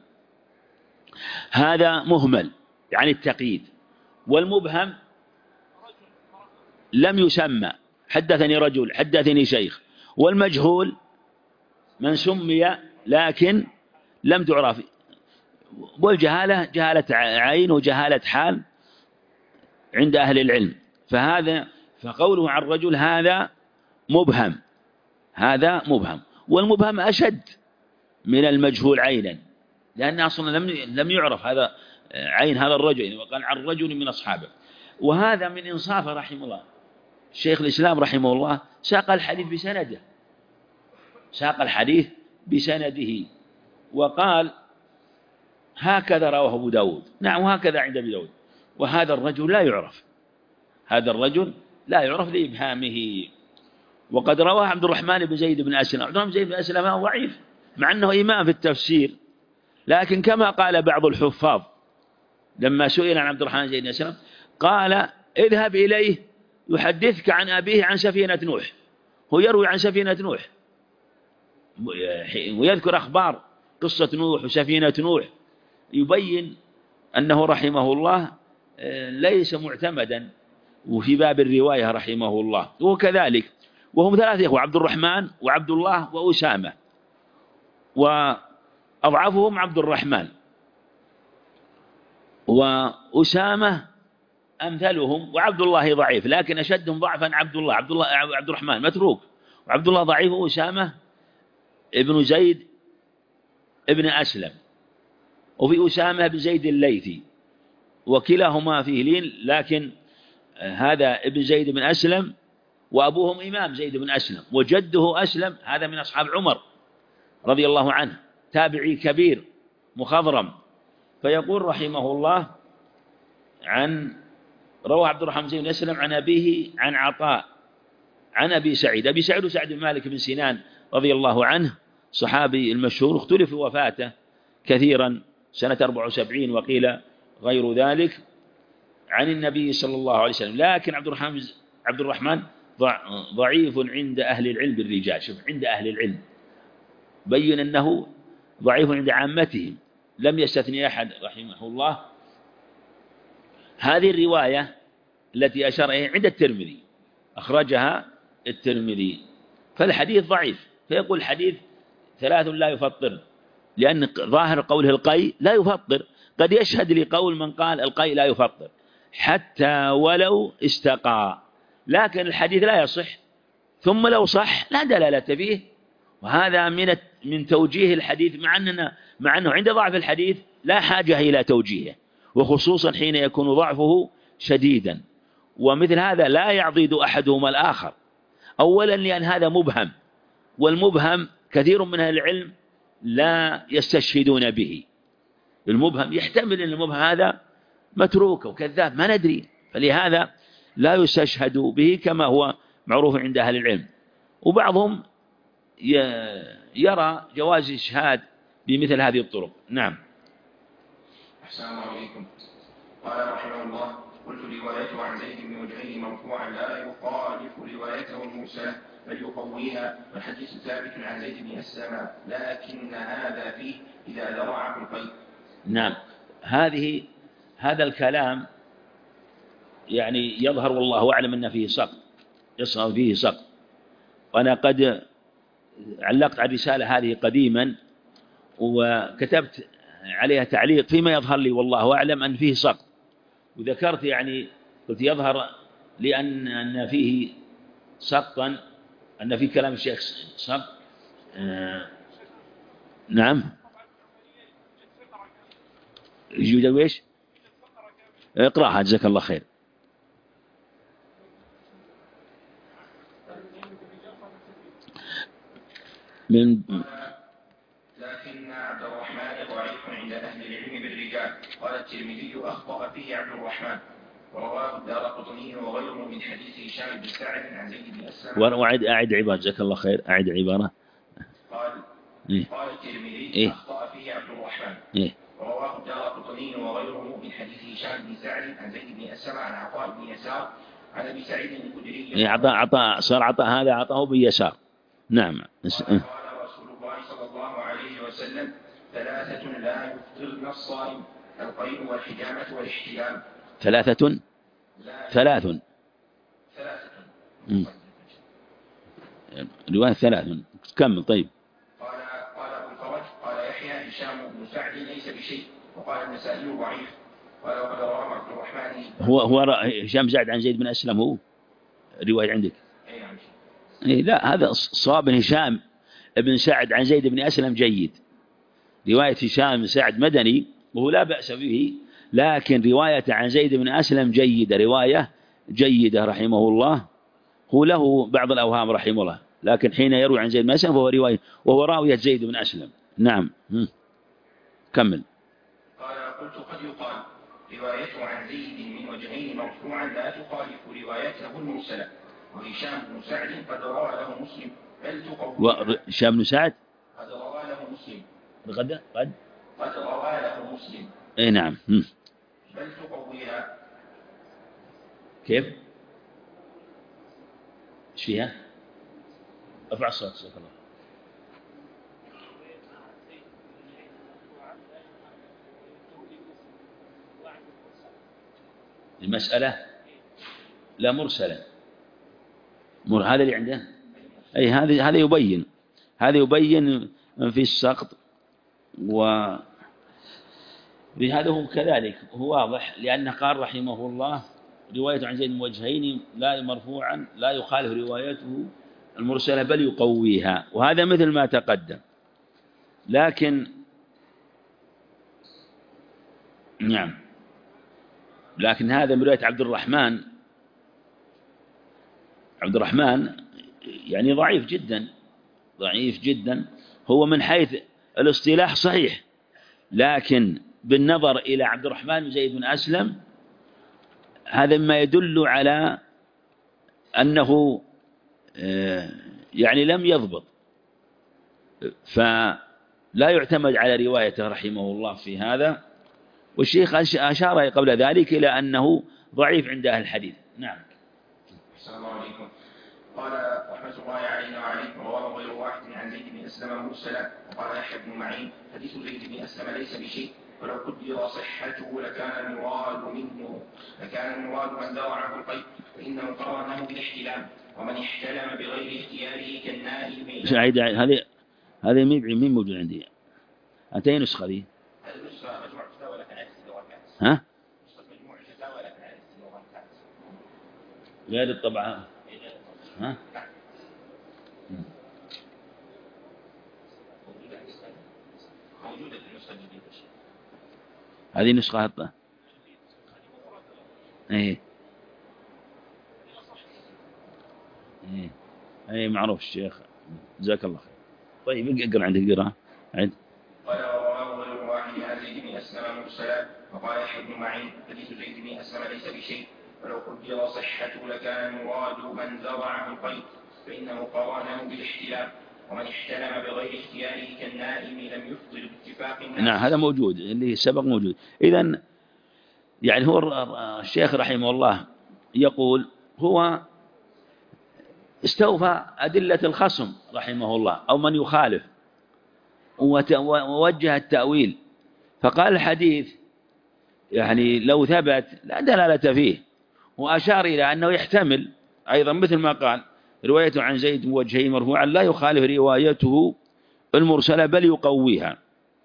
هذا مهمل يعني التقييد. والمبهم لم يسمى، حدثني رجل، حدثني شيخ. والمجهول من سمي لكن لم تعرف. والجهالة جهالة عين وجهالة حال عند أهل العلم. فهذا فقوله عن الرجل هذا مبهم، هذا مبهم. والمبهم أشد من المجهول عينا، لأن أصلا لم لم يعرف هذا عين هذا الرجل، وقال عن رجل من أصحابه. وهذا من إنصافه رحمه الله شيخ الإسلام رحمه الله، ساق الحديث بسنده، ساق الحديث بسنده وقال هكذا رواه أبو داود. نعم، وهكذا عند أبي داود. وهذا الرجل لا يعرف، هذا الرجل لا يعرف لإبهامه. وقد رواه عبد الرحمن بن زيد بن أسلم. عبد الرحمن بن زيد بن أسلم ضعيف مع أنه إمام في التفسير، لكن كما قال بعض الحفاظ لما سئل عن عبد الرحمن بن زيد بن أسلم قال اذهب إليه يحدثك عن أبيه عن سفينة نوح. هو يروي عن سفينة نوح ويذكر أخبار قصة نوح وسفينة نوح، يبين أنه رحمه الله ليس معتمدا وفي باب الرواية رحمه الله. وكذلك وهم ثلاثة إخوة: عبد الرحمن وعبد الله وأسامة، وأضعفهم عبد الرحمن، وأسامة أمثلهم، وعبد الله ضعيف، لكن أشدهم ضعفا عبد الله. عبد الله عبد الرحمن متروك، وعبد الله ضعيف، وأسامة ابن زيد ابن أسلم، وفي أسامة بن زيد الليثي، وكلاهما فيه لين، لكن هذا ابن زيد بن أسلم وأبوهم إمام زيد بن أسلم، وجده أسلم هذا من أصحاب عمر رضي الله عنه، تابعي كبير مخضرم. فيقول رحمه الله عن روى عبد الرحمن بن أسلم عن أبيه عن عطاء عن أبي سعيد. أبي سعيد وسعد بن مالك بن سنان رضي الله عنه صحابي المشهور، اختلف وفاته كثيرا سنة أربع وسبعين وقيل غير ذلك عن النبي صلى الله عليه وسلم. لكن عبد الرحمن عبد الرحمن ضعيف عند أهل العلم بالرجال. شوف، عند أهل العلم بين أنه ضعيف عند عامتهم، لم يستثني أحد رحمه الله. هذه الرواية التي أشار إليها عند الترمذي، أخرجها الترمذي، فالحديث ضعيف. فيقول الحديث ثلاث لا يفطر، لأن ظاهر قوله القي لا يفطر، قد يشهد لقول من قال القي لا يفطر حتى ولو استقى، لكن الحديث لا يصح، ثم لو صح لا دلالة فيه. وهذا من من توجيه الحديث، مع أننا مع أنه عند ضعف الحديث لا حاجة إلى توجيهه، وخصوصا حين يكون ضعفه شديدا. ومثل هذا لا يعضد أحدهما الآخر، أولا لأن هذا مبهم، والمبهم كثير من أهل العلم لا يستشهدون به. المبهم يحتمل أن المبهم هذا متروك وكذاب ما ندري، فلهذا لا يستشهد به كما هو معروف عند أهل العلم. وبعضهم يرى جواز الإشهاد بمثل هذه الطرق. نعم. أحسن الله عليكم. قال رحمه الله: قلت روايته عن زيد بن وجهين مرفوعا لا يخالف روايته المرسلة بل يقويها، والحديث ثابت عن زيد بن أسلم لكن هذا فيه إذا ذرعه القيد. نعم. هذه هذا الكلام يعني يظهر والله أعلم أن فيه سقط، يصغر فيه سقط. وأنا قد علقت على الرسالة هذه قديما وكتبت عليها تعليق فيما يظهر لي والله أعلم أن فيه سقط، وذكرت يعني قلت يظهر لأن أن فيه سقطا، أن في كلام الشيخ سقط. آه نعم. يوجد ويش؟ اقرأها جزاك الله خير. من لكن عبد الرحمن ضعيف عند أهل العلم بالرجال. قال الترمذي: أخطأ فيه عبد الرحمن، ورواه الدارقطني وغيره من حديث هشام بن سعد عن زيد بن أسلم. وأعد أعد عبارة جزاك الله خير، أعد عبارة. قال إيه؟ قال الترمذي: إيه؟ أخطأ فيه عبد الرحمن، إيه؟ ورواه الدارقطني وغيره من حديث هشام بن سعد عن زيد بن أسلم عن عطاء بن يسار عن أبي سعيد الخدري. إيه عطاء عطاء صار عطاء هذا عطاه بيسار. نعم. قال رسول الله صلى الله عليه وسلم: ثلاثة لا يفطرن الصائم: القيء والحجامة والاحتلام. ثلاثة ثلاث ثلاثة رواية ثلاث. كمل. طيب. قال قال أبو الفرج: قال يحيى: هشام بن سعد ليس بشيء. وقال النسائي: ضعيف. قال وقد رواه عبد الرحمن. هو هو هشام زاد عن زيد بن أسلم، هو رواية عندك؟ أي نعم. إيه لا، هذا صواب. هشام بن سعد عن زيد بن أسلم جيد. رواية هشام بن سعد مدني وهو لا بأس به، لكن رواية عن زيد بن أسلم جيدة، رواية جيدة رحمه الله. هو له بعض الأوهام رحمه الله، لكن حين يروي عن زيد بن أسلم فهو رواية وهو راوية زيد بن أسلم. نعم. كمل. قال قلت قد يقال روايته عن زيد من وجهين مرفوعا لا تخالف روايته المرسلة، وهشام بن سعد قد روى له مسلم بل تقويها. هشام بن سعد قد روى له مسلم قد قد قد روى له مسلم. اي نعم. بل تقويها. كيف؟ ايش فيها؟ ارفع الصوت جزاك الله. المسألة لا مرسلة، مر هذا اللي عنده. أي هذا هذا يبين هذا يبين في السقط، وبهذا هو كذلك هو واضح، لأنه قال رحمه الله: رواية عن زيد من وجهين لا مرفوعا لا يخالف روايته المرسلة بل يقويها، وهذا مثل ما تقدم. لكن نعم، لكن هذا من رواية عبد الرحمن عبد الرحمن يعني ضعيف جدا ضعيف جدا. هو من حيث الاصطلاح صحيح، لكن بالنظر إلى عبد الرحمن بن زيد بن أسلم هذا ما يدل على أنه يعني لم يضبط، فلا يعتمد على روايته رحمه الله في هذا. والشيخ أشار قبل ذلك إلى أنه ضعيف عند أهل الحديث. نعم. السلام عليكم. قال رحمة الله علينا وعليكم: رواه غير واحد عن زيد بن أسلم مرسلا. وقال يحيى بن معين: حديث زيد بن أسلم ليس بشيء، ولو قدر صحته لكان المراد منه لكان المراد من ذرعه القيء، فإنه قرنه بالاحتلام، ومن احتلم بغير اختياره كالنائم. شاهد هذه هذه مين موجود عندي؟ أنتي نسخة دي؟ هذه نسخة مجموعة فتاوى لكن عدد الورقات. ها؟ نسخة مجموعة فتاوى لكن عدد الورقات. غير الطبعة. ها؟ موجودة في النسخة الجديدة. هذه نسخة هطة. ايه ايه ايه معروف الشيخ جزاك الله خير. طيب اقرأ عندك قراءة. عند قال ورواه غير واحد عن زيد بن أسلم مرسلا. وقال يحيى بن معين حديث زيد بن أسلم ليس بشيء، ولو قدر صحته لكان المراد من زرعه القيد، فإنه قرانه بالاحتلام، ومن احتلم بغير اختياره كالنائم لم يفطر باتفاق الناس. نعم هذا موجود اللي سبق موجود. إذن يعني هو الشيخ رحمه الله يقول هو استوفى أدلة الخصم رحمه الله أو من يخالف ووجه التأويل، فقال الحديث يعني لو ثبت لا دلالة فيه، وأشار إلى أنه يحتمل أيضا مثل ما قال روايته عن زيد بوجهه مرفوعا لا يخالف روايته المرسلة بل يقويها،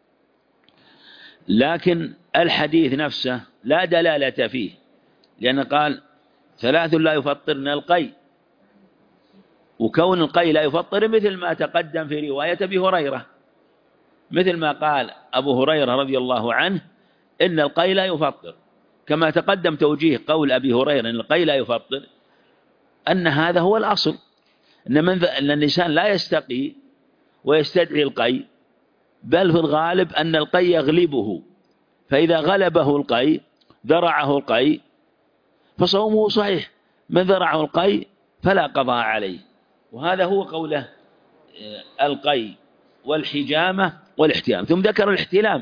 لكن الحديث نفسه لا دلالة فيه، لأن قال ثلاث لا يفطرن القي، وكون القي لا يفطر مثل ما تقدم في رواية أبي هريرة، مثل ما قال أبو هريرة رضي الله عنه إن القي لا يفطر، كما تقدم توجيه قول أبي هريرة إن القي لا يفطر، أن هذا هو الأصل، إن الإنسان لا يستقي ويستدعي القي، بل في الغالب أن القي يغلبه، فإذا غلبه القي ذرعه القي فصومه صحيح، من ذرعه القي فلا قضاء عليه. وهذا هو قوله القي والحجامة والاحتلام. ثم ذكر الاحتلام،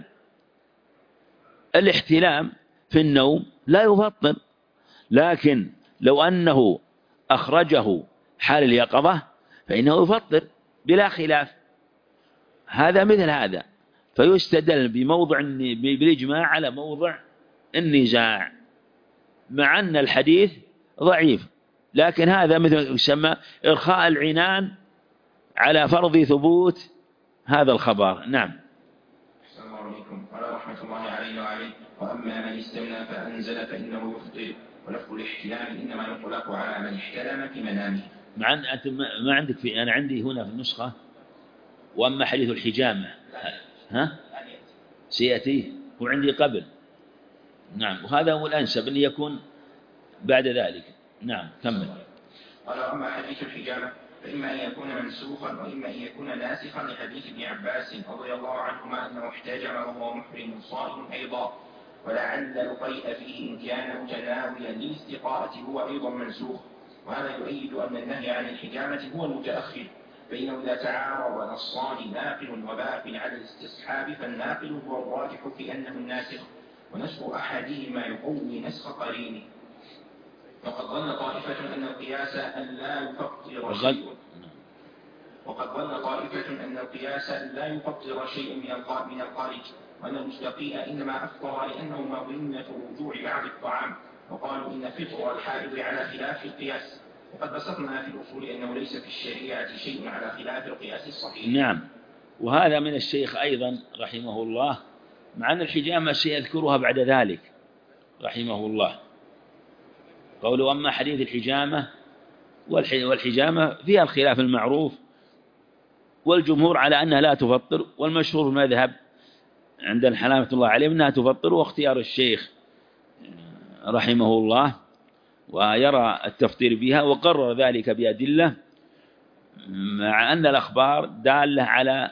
الاحتلام في النوم لا يفطر، لكن لو أنه أخرجه حال اليقظة فإنه يفطر بلا خلاف. هذا مثل هذا، فيستدل بموضع بالإجماع على موضع النزاع، مع أن الحديث ضعيف، لكن هذا مثل يسمى إرخاء العنان على فرض ثبوت هذا الخبر. نعم. السلام عليكم. قال رحمة الله عليه وعليه: وأما من استمنى فأنزل فإنه يفطر، ولفظ الاحتلام إنما يطلق على من احتلم في منامه. مع أن أنت ما عندك في، أنا عندي هنا في النسخة وأما حديث الحجامة ها سيأتيه وعندي قبل. نعم، وهذا هو الأنسب أن يكون بعد ذلك. نعم كمل. قال وأما حديث الحجامة فإما أن يكون منسوخا وإما أن يكون ناسخا لحديث ابن عباس رضي الله عنهما أنه احتجم وهو محرم صائم أيضا، ولعل القيء فيه إن كان متناولا للاستقاءة هو أيضا منسوخ. وهذا يؤيد أن النهي عن الحجامة هو المتأخر، فإنه إذا تعارض نصان ناقل وباق على الاستصحاب فالناقل هو الراجح في أنه الناسخ، ونسخ أحدهما يقوي نسخ قرينه. وقد ظن طائفة أن القياس أن لا يفطر شيء وقد ظن طائفة أن القياس لا يفطر شيء من الخارج، وأن المستقيء إنما أفطر لأنه مظنة رجوع بعض الطعام، وقالوا إن فطر الحائض على خلاف القياس. وقد بسطنا في الأصول أنه ليس في الشريعة شيء على خلاف القياس الصحيح. نعم، وهذا من الشيخ أيضا رحمه الله، مع أن الحجامة سيذكرها بعد ذلك رحمه الله. قولوا أما حديث الحجامة والحجامة فيها الخلاف المعروف، والجمهور على أنها لا تفطر، والمشهور في المذهب عند الحنابلة الله عليهم أنها تفطر، واختيار الشيخ رحمه الله ويرى التفطير بها، وقرر ذلك بأدلة، مع أن الأخبار دالة على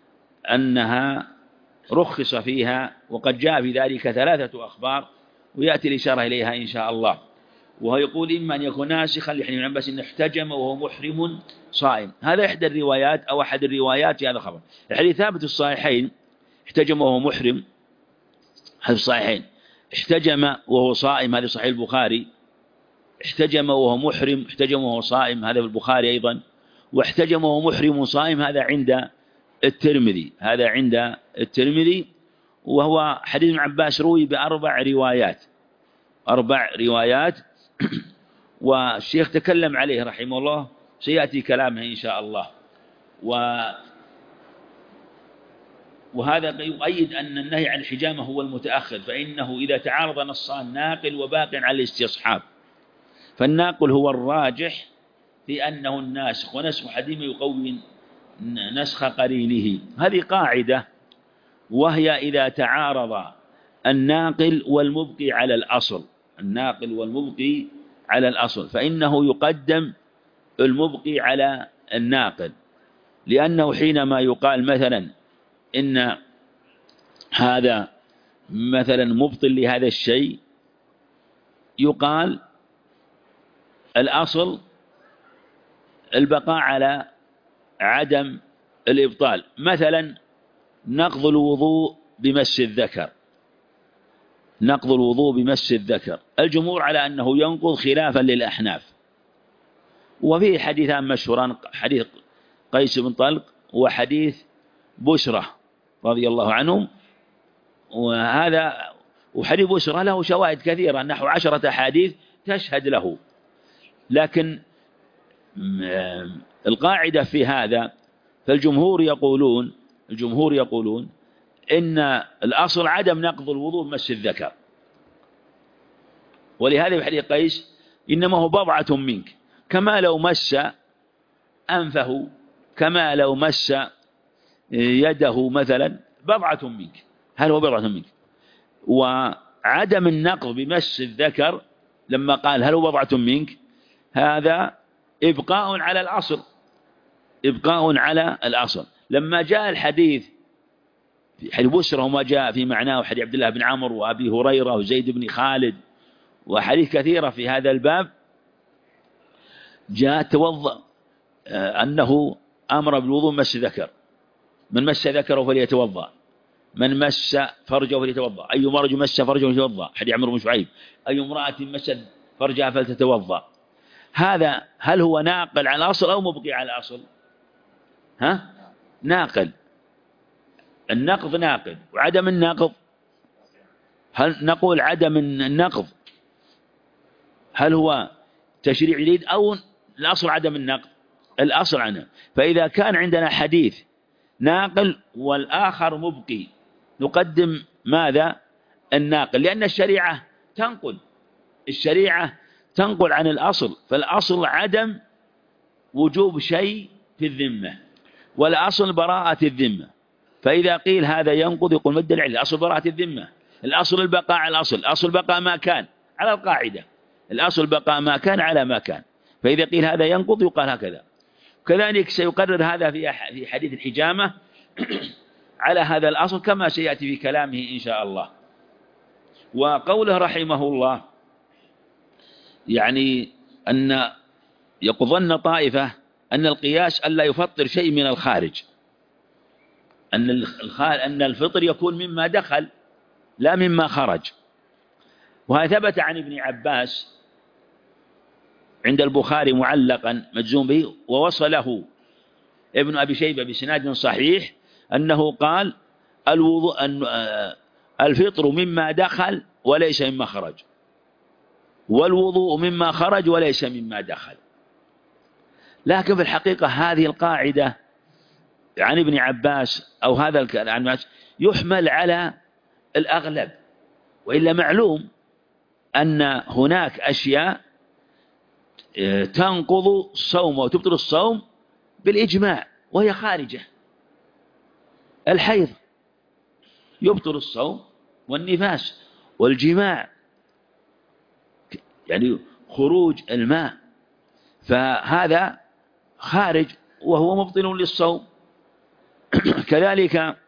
أنها رخص فيها، وقد جاء في ذلك ثلاثة أخبار ويأتي الإشارة إليها إن شاء الله. وهو يقول إما أن يكون ناسخا لحديث ابن عباس إنه احتجم وهو محرم صائم، هذا إحدى الروايات أو أحد الروايات في هذا الخبر. الحديث ثابت الصحيحين، احتجم وهو محرم، هذا الصحيحين. احتجم وهو صائم، هذا صحيح البخاري. احتجم وهو محرم، احتجم وهو صائم، هذا في البخاري أيضا. واحتجم وهو محرم صائم، هذا عند الترمذي، هذا عند الترمذي. وهو حديث ابن عباس روي بأربع روايات، أربع روايات والشيخ تكلم عليه رحمه الله، سيأتي كلامه إن شاء الله. و وهذا يؤيد أن النهي عن الحجامة هو المتأخر، فإنه إذا تعارض نصان ناقل وباق على الاستصحاب، فالناقل هو الراجح في أنه الناسخ، ونسخ حديث يقوي نسخ قرينه. هذه قاعدة، وهي إذا تعارض الناقل والمبقي على الأصل، الناقل والمبقي على الأصل، فإنه يقدم المبقي على الناقل، لأنه حينما يقال مثلا إن هذا مثلا مبطل لهذا الشيء، يقال الأصل البقاء على عدم الإبطال. مثلا نقض الوضوء بمس الذكر، نقض الوضوء بمس الذكر، الجمهور على أنه ينقض خلافا للأحناف. وفيه حديثان مشهوران، حديث قيس بن طلق وحديث بشرة رضي الله عنهم، وهذا وحديث بشرة له شواهد كثيرة، نحو عشرة أحاديث تشهد له. لكن القاعدة في هذا، فالجمهور يقولون الجمهور يقولون إن الأصل عدم نقض الوضوء بمس الذكر، ولهذا في حديث قيس إنما هو بضعة منك، كما لو مس أنفه، كما لو مس يده مثلا، بضعة منك، هل هو بضعة منك؟ وعدم النقض بمس الذكر لما قال هل هو بضعة منك، هذا إبقاء على الأصل، إبقاء على الأصل. لما جاء الحديث في حديث بشرى وما جاء في معناه، حديث عبد الله بن عمرو وأبي هريرة وزيد بن خالد وحديث كثيرة في هذا الباب، جاء توضأ أنه أمر بالوضوء مس ذكر، من مس ذكره فليتوضأ، من مس فرجه فليتوضأ، أي رجل مس فرجه فليتوضأ، حديث عمرو بن شعيب، أي امرأة مست فرجها فلتتوضأ. هذا هل هو ناقل على الأصل أو مبقي على الأصل؟ ها؟ ناقل. النقض ناقل، وعدم النقض، هل نقول عدم النقض هل هو تشريع جديد أو الأصل عدم النقض؟ الأصل عنه. فإذا كان عندنا حديث ناقل والآخر مبقي، نقدم ماذا؟ الناقل، لأن الشريعة تنقل، الشريعة تنقل عن الأصل، فالأصل عدم وجوب شيء في الذمة، والأصل براءة الذمة. فإذا قيل هذا ينقض، يقول ما الدليل؟ الأصل براءة الذمة، الأصل البقاء على الأصل، الأصل بقاء ما كان على القاعدة، الأصل بقاء ما كان على ما كان. فإذا قيل هذا ينقض يقال هكذا. كذلك سيقرر هذا في حديث الحجامة على هذا الأصل كما سيأتي في كلامه إن شاء الله. وقوله رحمه الله يعني أن يقظن طائفة أن القياس ألا يفطر شيء من الخارج، أن أن الفطر يكون مما دخل لا مما خرج. وهذا ثبت عن ابن عباس عند البخاري معلقا مجزوم به، ووصله ابن أبي شيبة بسناد صحيح أنه قال الوضوء أن الفطر مما دخل وليس مما خرج، والوضوء مما خرج وليس مما دخل. لكن في الحقيقة هذه القاعدة عن ابن عباس أو هذا الكلام يحمل على الأغلب، وإلا معلوم أن هناك أشياء تنقض الصوم وتبطل الصوم بالإجماع وهي خارجة. الحيض يبطل الصوم، والنفاس والجماع يعني خروج الماء، فهذا خارج وهو مبطل للصوم. كذلك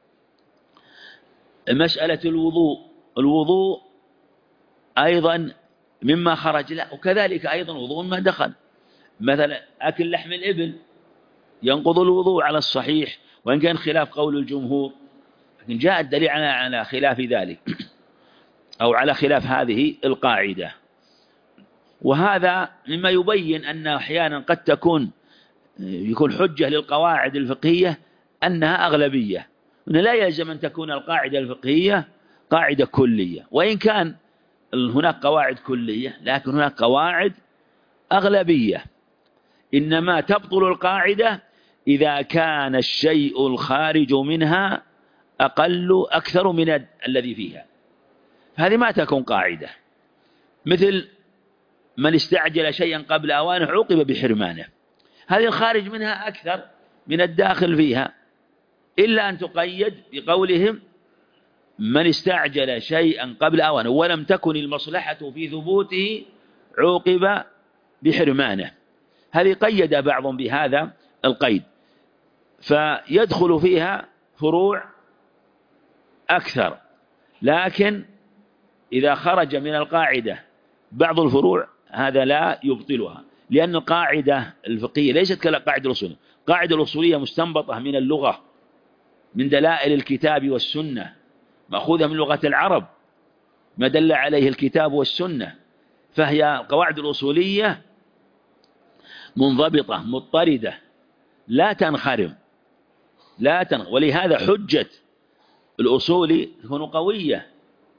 مسألة الوضوء، الوضوء أيضا مما خرج، لا، وكذلك أيضا وضوء ما دخل. مثلا أكل لحم الإبل ينقض الوضوء على الصحيح، وإن كان خلاف قول الجمهور، لكن جاء الدليل على على خلاف ذلك أو على خلاف هذه القاعدة. وهذا مما يبين أن أحيانا قد تكون يكون حجة للقواعد الفقهية أنها أغلبية، وأن لا يلزم أن تكون القاعدة الفقهية قاعدة كلية، وإن كان هناك قواعد كلية لكن هناك قواعد أغلبية. إنما تبطل القاعدة إذا كان الشيء الخارج منها أقل أكثر من الذي فيها، هذه ما تكون قاعدة. مثل من استعجل شيئا قبل أوانه عوقب بحرمانه، هذه الخارج منها أكثر من الداخل فيها، إلا أن تقيد بقولهم من استعجل شيئا قبل أوانه ولم تكن المصلحة في ثبوته عوقب بحرمانه. هذه قيد بعضهم بهذا القيد، فيدخل فيها فروع أكثر، لكن إذا خرج من القاعدة بعض الفروع هذا لا يبطلها، لأن القاعدة الفقهية ليست كالقاعدة الأصولية. القاعدة الأصولية مستنبطة من اللغة، من دلائل الكتاب والسنة، مأخوذة من لغة العرب، ما دل عليه الكتاب والسنة، فهي القواعد الأصولية منضبطة مضطردة لا تنخرم لا تنخرم ولهذا حجة الأصول تكون قوية،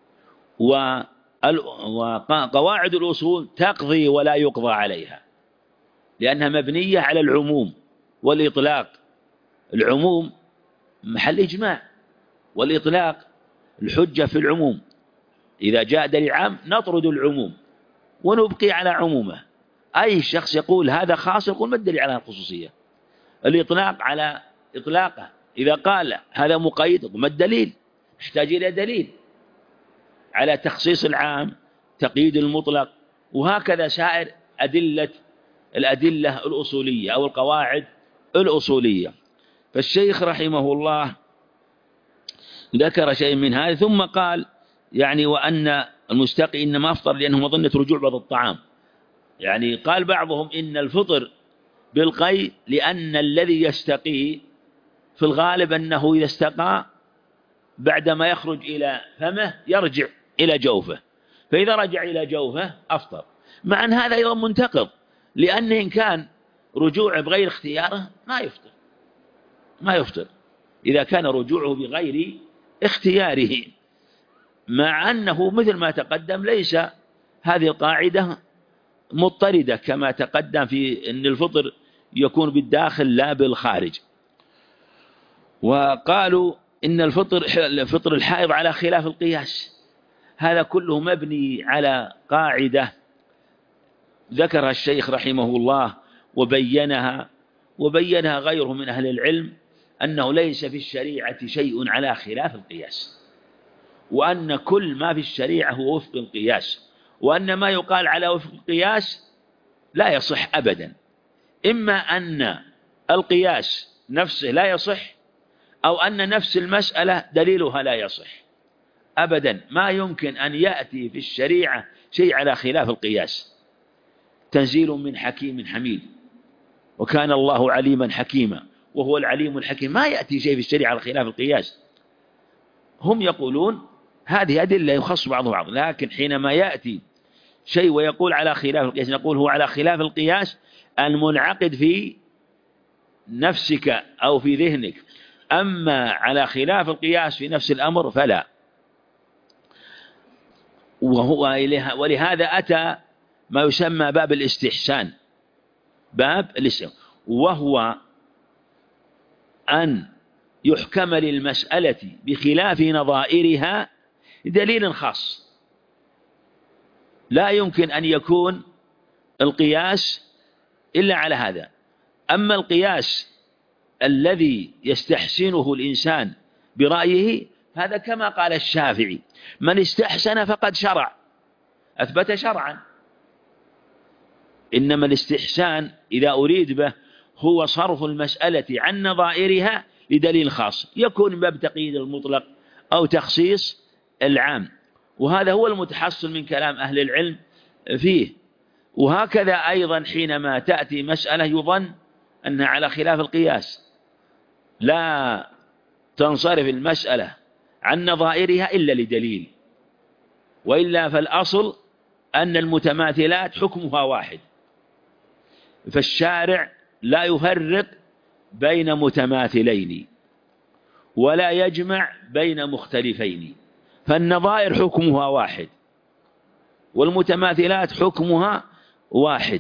وقواعد الأصول تقضي ولا يقضى عليها، لأنها مبنية على العموم والإطلاق. العموم محل إجماع، والإطلاق الحجة في العموم. إذا جاء دليل عام نطرد العموم ونبقي على عمومه. أي شخص يقول هذا خاص يقول ما الدليل على الخصوصية؟ الإطلاق على إطلاقه. إذا قال هذا مقيد يقول ما الدليل؟ يحتاج إلى دليل على تخصيص العام، تقييد المطلق، وهكذا سائر أدلة الأدلة الأصولية أو القواعد الأصولية. فالشيخ رحمه الله ذكر شيء من هذا، ثم قال يعني وأن المستقي إنما أفطر لأنه مظنة رجوع بعض الطعام. يعني قال بعضهم إن الفطر بالقي لأن الذي يستقي في الغالب أنه إذا استقى بعدما يخرج إلى فمه يرجع إلى جوفه، فإذا رجع إلى جوفه أفطر. مع أن هذا أيضا منتقض، لأن إن كان رجوعه بغير اختياره ما يفطر ما يفطر إذا كان رجوعه بغير اختياره، مع أنه مثل ما تقدم ليس هذه القاعدة مضطردة كما تقدم في أن الفطر يكون بالداخل لا بالخارج. وقالوا إن الفطر الفطر الحائض على خلاف القياس، هذا كله مبني على قاعدة ذكرها الشيخ رحمه الله وبينها وبينها غيره من أهل العلم، أنه ليس في الشريعة شيء على خلاف القياس، وأن كل ما في الشريعة هو وفق القياس، وأن ما يقال على وفق القياس لا يصح أبدا. إما أن القياس نفسه لا يصح، أو أن نفس المسألة دليلها لا يصح أبدا. ما يمكن أن يأتي في الشريعة شيء على خلاف القياس. تنزيل من حكيم حميد، وكان الله عليما حكيما وهو العليم الحكيم. ما يأتي شيء في الشريعة على خلاف القياس. هم يقولون هذه أدلة يخص بعضها بعض، لكن حينما يأتي شيء ويقول على خلاف القياس نقول هو على خلاف القياس المنعقد في نفسك أو في ذهنك، أما على خلاف القياس في نفس الأمر فلا. وهو ولهذا أتى ما يسمى باب الاستحسان. باب الاستحسان وهو أن يحكم للمسألة بخلاف نظائرها دليل خاص. لا يمكن أن يكون القياس إلا على هذا. أما القياس الذي يستحسنه الإنسان برأيه هذا كما قال الشافعي: من استحسن فقد شرع، أثبت شرعا. إنما الاستحسان إذا أريد به هو صرف المسألة عن نظائرها لدليل خاص، يكون من باب تقييد المطلق أو تخصيص العام، وهذا هو المتحصل من كلام أهل العلم فيه. وهكذا أيضا حينما تأتي مسألة يظن أنها على خلاف القياس لا تنصرف المسألة عن نظائرها إلا لدليل، وإلا فالأصل أن المتماثلات حكمها واحد، فالشارع لا يفرق بين متماثلين ولا يجمع بين مختلفين، فالنظائر حكمها واحد والمتماثلات حكمها واحد.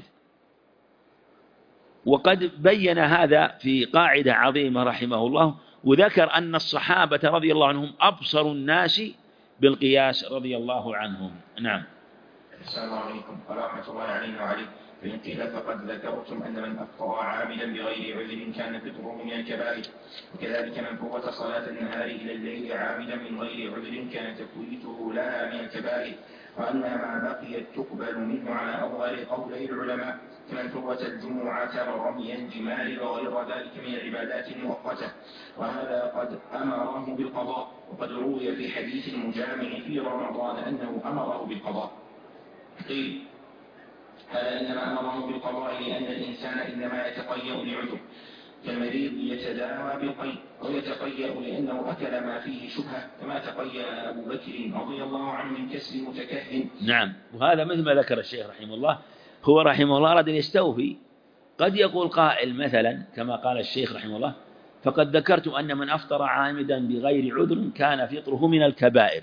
وقد بين هذا في قاعدة عظيمة رحمه الله، وذكر أن الصحابة رضي الله عنهم أبصر الناس بالقياس رضي الله عنهم. نعم. السلام عليكم ورحمة الله علينا وعليكم. فإن قيل فقد ذكرتم أن من أفطر عاملا بغير عذر كان فطره من الكبائر، وكذلك من فوت صلاة النهار إلى الليل عاملا من غير عذر كان تفويته لها من الكبائر. وأنها ما بقيت تقبل منه على أظهر قولي العلماء، كمن فرت الجمعة ورمي الجمال وغير ذلك من العبادات المؤقتة، وهذا قد أمره بالقضاء. وقد روي في حديث المجامع في رمضان أنه أمره بالقضاء. قيل هذا إنما أمره بالقضاء لأن الإنسان إنما يتقيأ لعذر، كالمريض يتداوى بالقيء، أو يتقيأ لأنه أكل ما فيه شبهة، كما تقيأ أبو بكر رضي الله عنه من كسب متكهن. نعم، وهذا مثل ما ذكر الشيخ رحمه الله. هو رحمه الله أراد أن يستوفي. قد يقول قائل مثلا كما قال الشيخ رحمه الله: فقد ذكرت أن من أفطر عامدا بغير عذر كان فطره من الكبائر.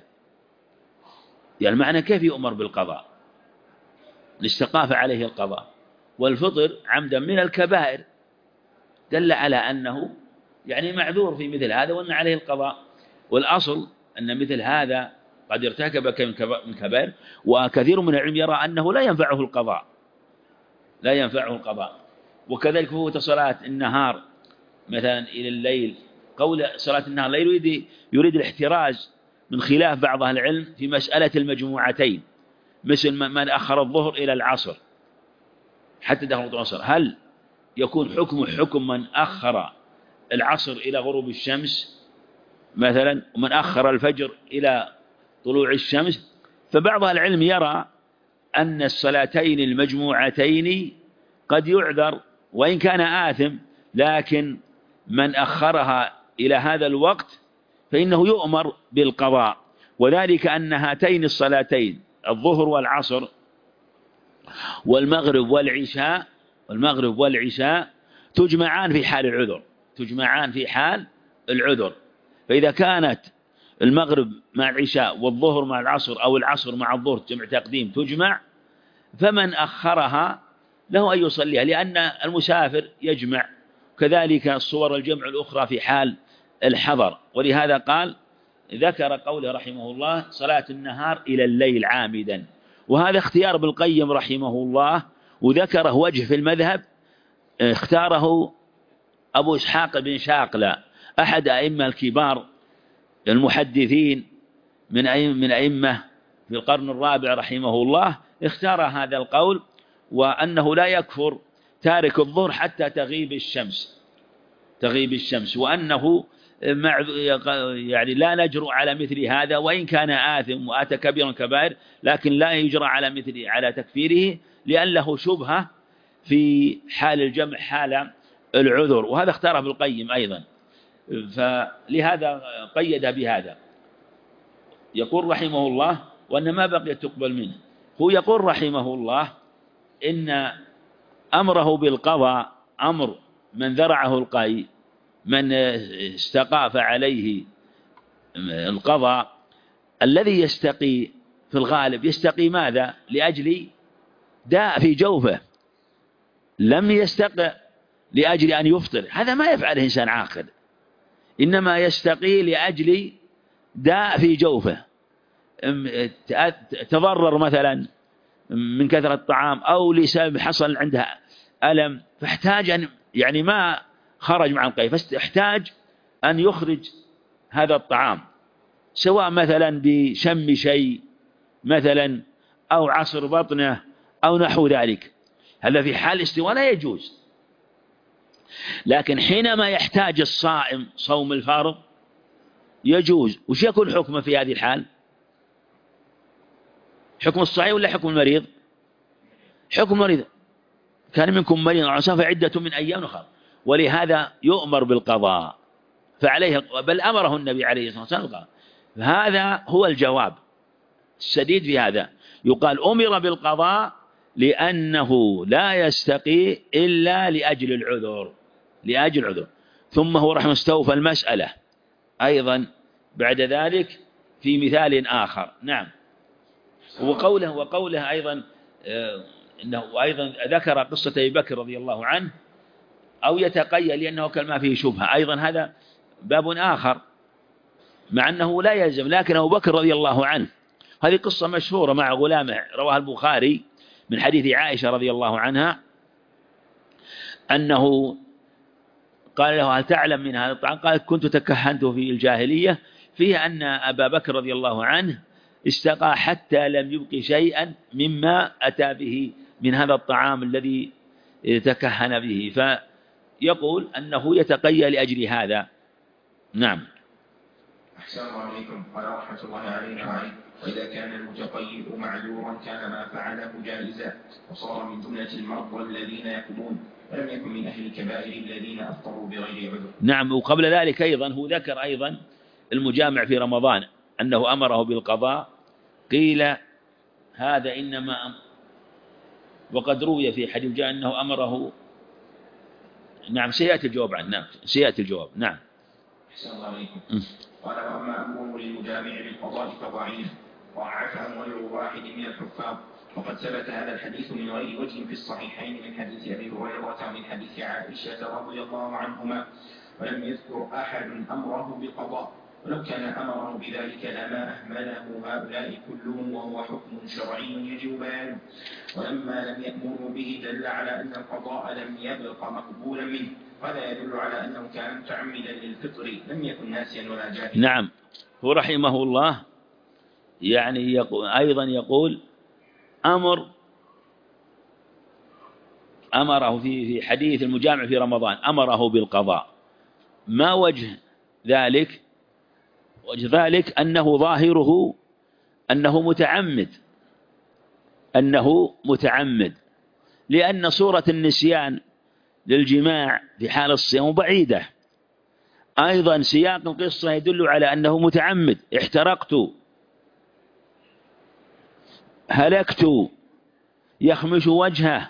يعني المعنى كيف يؤمر بالقضاء؟ لاستقاف عليه القضاء، والفطر عمدا من الكبائر، دل على أنه يعني معذور في مثل هذا وأن عليه القضاء. والأصل أن مثل هذا قد ارتكب من كبائر، وكثير من العلم يرى أنه لا ينفعه القضاء، لا ينفعه القضاء. وكذلك فوت صلاة النهار مثلا إلى الليل، قول صلاة النهار لا يريد يريد الاحتراز من خلاف بعض أهل العلم في مسألة المجموعتين، مثل من أخر الظهر إلى العصر حتى دخل العصر، هل يكون حكم حكم من أخر العصر إلى غروب الشمس مثلا، ومن أخر الفجر إلى طلوع الشمس؟ فبعض العلم يرى أن الصلاتين المجموعتين قد يعذر وإن كان آثم، لكن من أخرها إلى هذا الوقت فإنه يؤمر بالقضاء. وذلك أن هاتين الصلاتين الظهر والعصر والمغرب والعشاء والمغرب والعشاء تجمعان في حال العذر، تجمعان في حال العذر. فإذا كانت المغرب مع العشاء والظهر مع العصر أو العصر مع الظهر جمع تقديم تجمع، فمن أخرها له أن يصليها، لأن المسافر يجمع، كذلك صور الجمع الأخرى في حال الحضر. ولهذا قال ذكر قوله رحمه الله: صلاة النهار إلى الليل عامدا. وهذا اختيار ابن القيم رحمه الله، وذكره وجه في المذهب اختاره أبو إسحاق بن شاقلة أحد أئمة الكبار المحدثين من من أئمة في القرن الرابع رحمه الله، اختار هذا القول، وأنه لا يكفر تارك الظهر حتى تغيب الشمس تغيب الشمس وأنه يعني لا نجرؤ على مثل هذا، وإن كان آثم وأتى كبيرا كبائر، لكن لا يجرى على مثل على تكفيره لأن له شبهة في حال الجمع حال العذر. وهذا اختاره ابن القيم أيضا، فلهذا قيد بهذا. يقول رحمه الله: وأن ما بقيت تقبل منه. هو يقول رحمه الله إن أمره بالقضاء أمر من ذرعه القيء، من استقاف عليه القضاء. الذي يستقي في الغالب يستقي ماذا؟ لأجل داء في جوفه، لم يستق لأجل أن يفطر، هذا ما يفعله إنسان عاقل، إنما يستقي لأجل داء في جوفه، تضرر مثلا من كثرة الطعام أو لسبب حصل عندها ألم، فاحتاج أن يعني ما خرج مع القيء، فاحتاج أن يخرج هذا الطعام، سواء مثلا بشم شيء مثلا أو عصر بطنه أو نحو ذلك. هذا في حال الاستواء لا يجوز. لكن حينما يحتاج الصائم صوم الفارض يجوز. وش يكون حكمه في هذه الحال؟ حكم الصحيح ولا حكم المريض؟ حكم المريض. كان منكم مريض أو عسى فعدة من أيام أخرى. ولهذا يؤمر بالقضاء، فعليه بل أمره النبي عليه الصلاة والسلام. هذا هو الجواب السديد في هذا. يقال أمر بالقضاء لأنه لا يستقي إلا لأجل العذر، لأجل العذر. ثم هو رحمه استوفى المسألة أيضا بعد ذلك في مثال آخر. نعم. وقوله وقوله أيضا إنه أيضا ذكر قصة أبي بكر رضي الله عنه، أو يتقيأ لأنه كان ما فيه شبهة، أيضا هذا باب آخر مع أنه لا يلزم. لكن أبو بكر رضي الله عنه هذه قصة مشهورة مع غلامه رواها البخاري من حديث عائشة رضي الله عنها أنه قال له: هل تعلم من هذا الطعام؟ قال: كنت تكهنت في الجاهلية، فيه أن أبا بكر رضي الله عنه استقى حتى لم يبق شيئا مما أتى به من هذا الطعام الذي تكهن به، فيقول أنه يتقي لأجل هذا. نعم. أحسن الله عليكم. قال رحمة الله علينا وعليكم: وإذا كان المتقيء معذورا كان ما فعله جائزا، وصار من جملة المرضى الذين يقومون، ولم يكن من أهل الكبائر الذين أفطروا بغير عذر. نعم. وقبل ذلك أيضا هو ذكر أيضا المجامع في رمضان أنه أمره بالقضاء، قيل هذا إنما أم وقد روي في حديث جاء أنه أمره. نعم سيأتي الجواب عنه. نعم سيأتي الجواب. نعم. أحسن الله عليكم. قال: وأما أمره للمجامع بالقضاء فضعيف، ضعفه غير واحد من الحفاظ، وقد ثبت هذا الحديث من غير وجه في الصحيحين من حديث أبي هريرة ومن حديث عائشة رضي الله عنهما، ولم يذكر أحد أمره بالقضاء، ولو كان أمره بذلك لما أهمله هؤلاء كلهم، وهو حكم شرعي يجب بيانه. ولما لم يأمروا به دل على أن القضاء لم يبق مقبولا منه، وهذا يدل على أنه كان متعمدا للفطر، لم يكن ناسيا ولا جاهلا. نعم. هو رحمه الله يعني يقول أيضا يقول أمر أمره في في حديث المجامع في رمضان أمره بالقضاء. ما وجه ذلك؟ وجه ذلك أنه ظاهره أنه متعمد أنه متعمد لأن صورة النسيان للجماع في حال الصيام بعيدة. أيضا سياق القصة يدل على أنه متعمد. احترقت، هلكت، يخمش وجهه،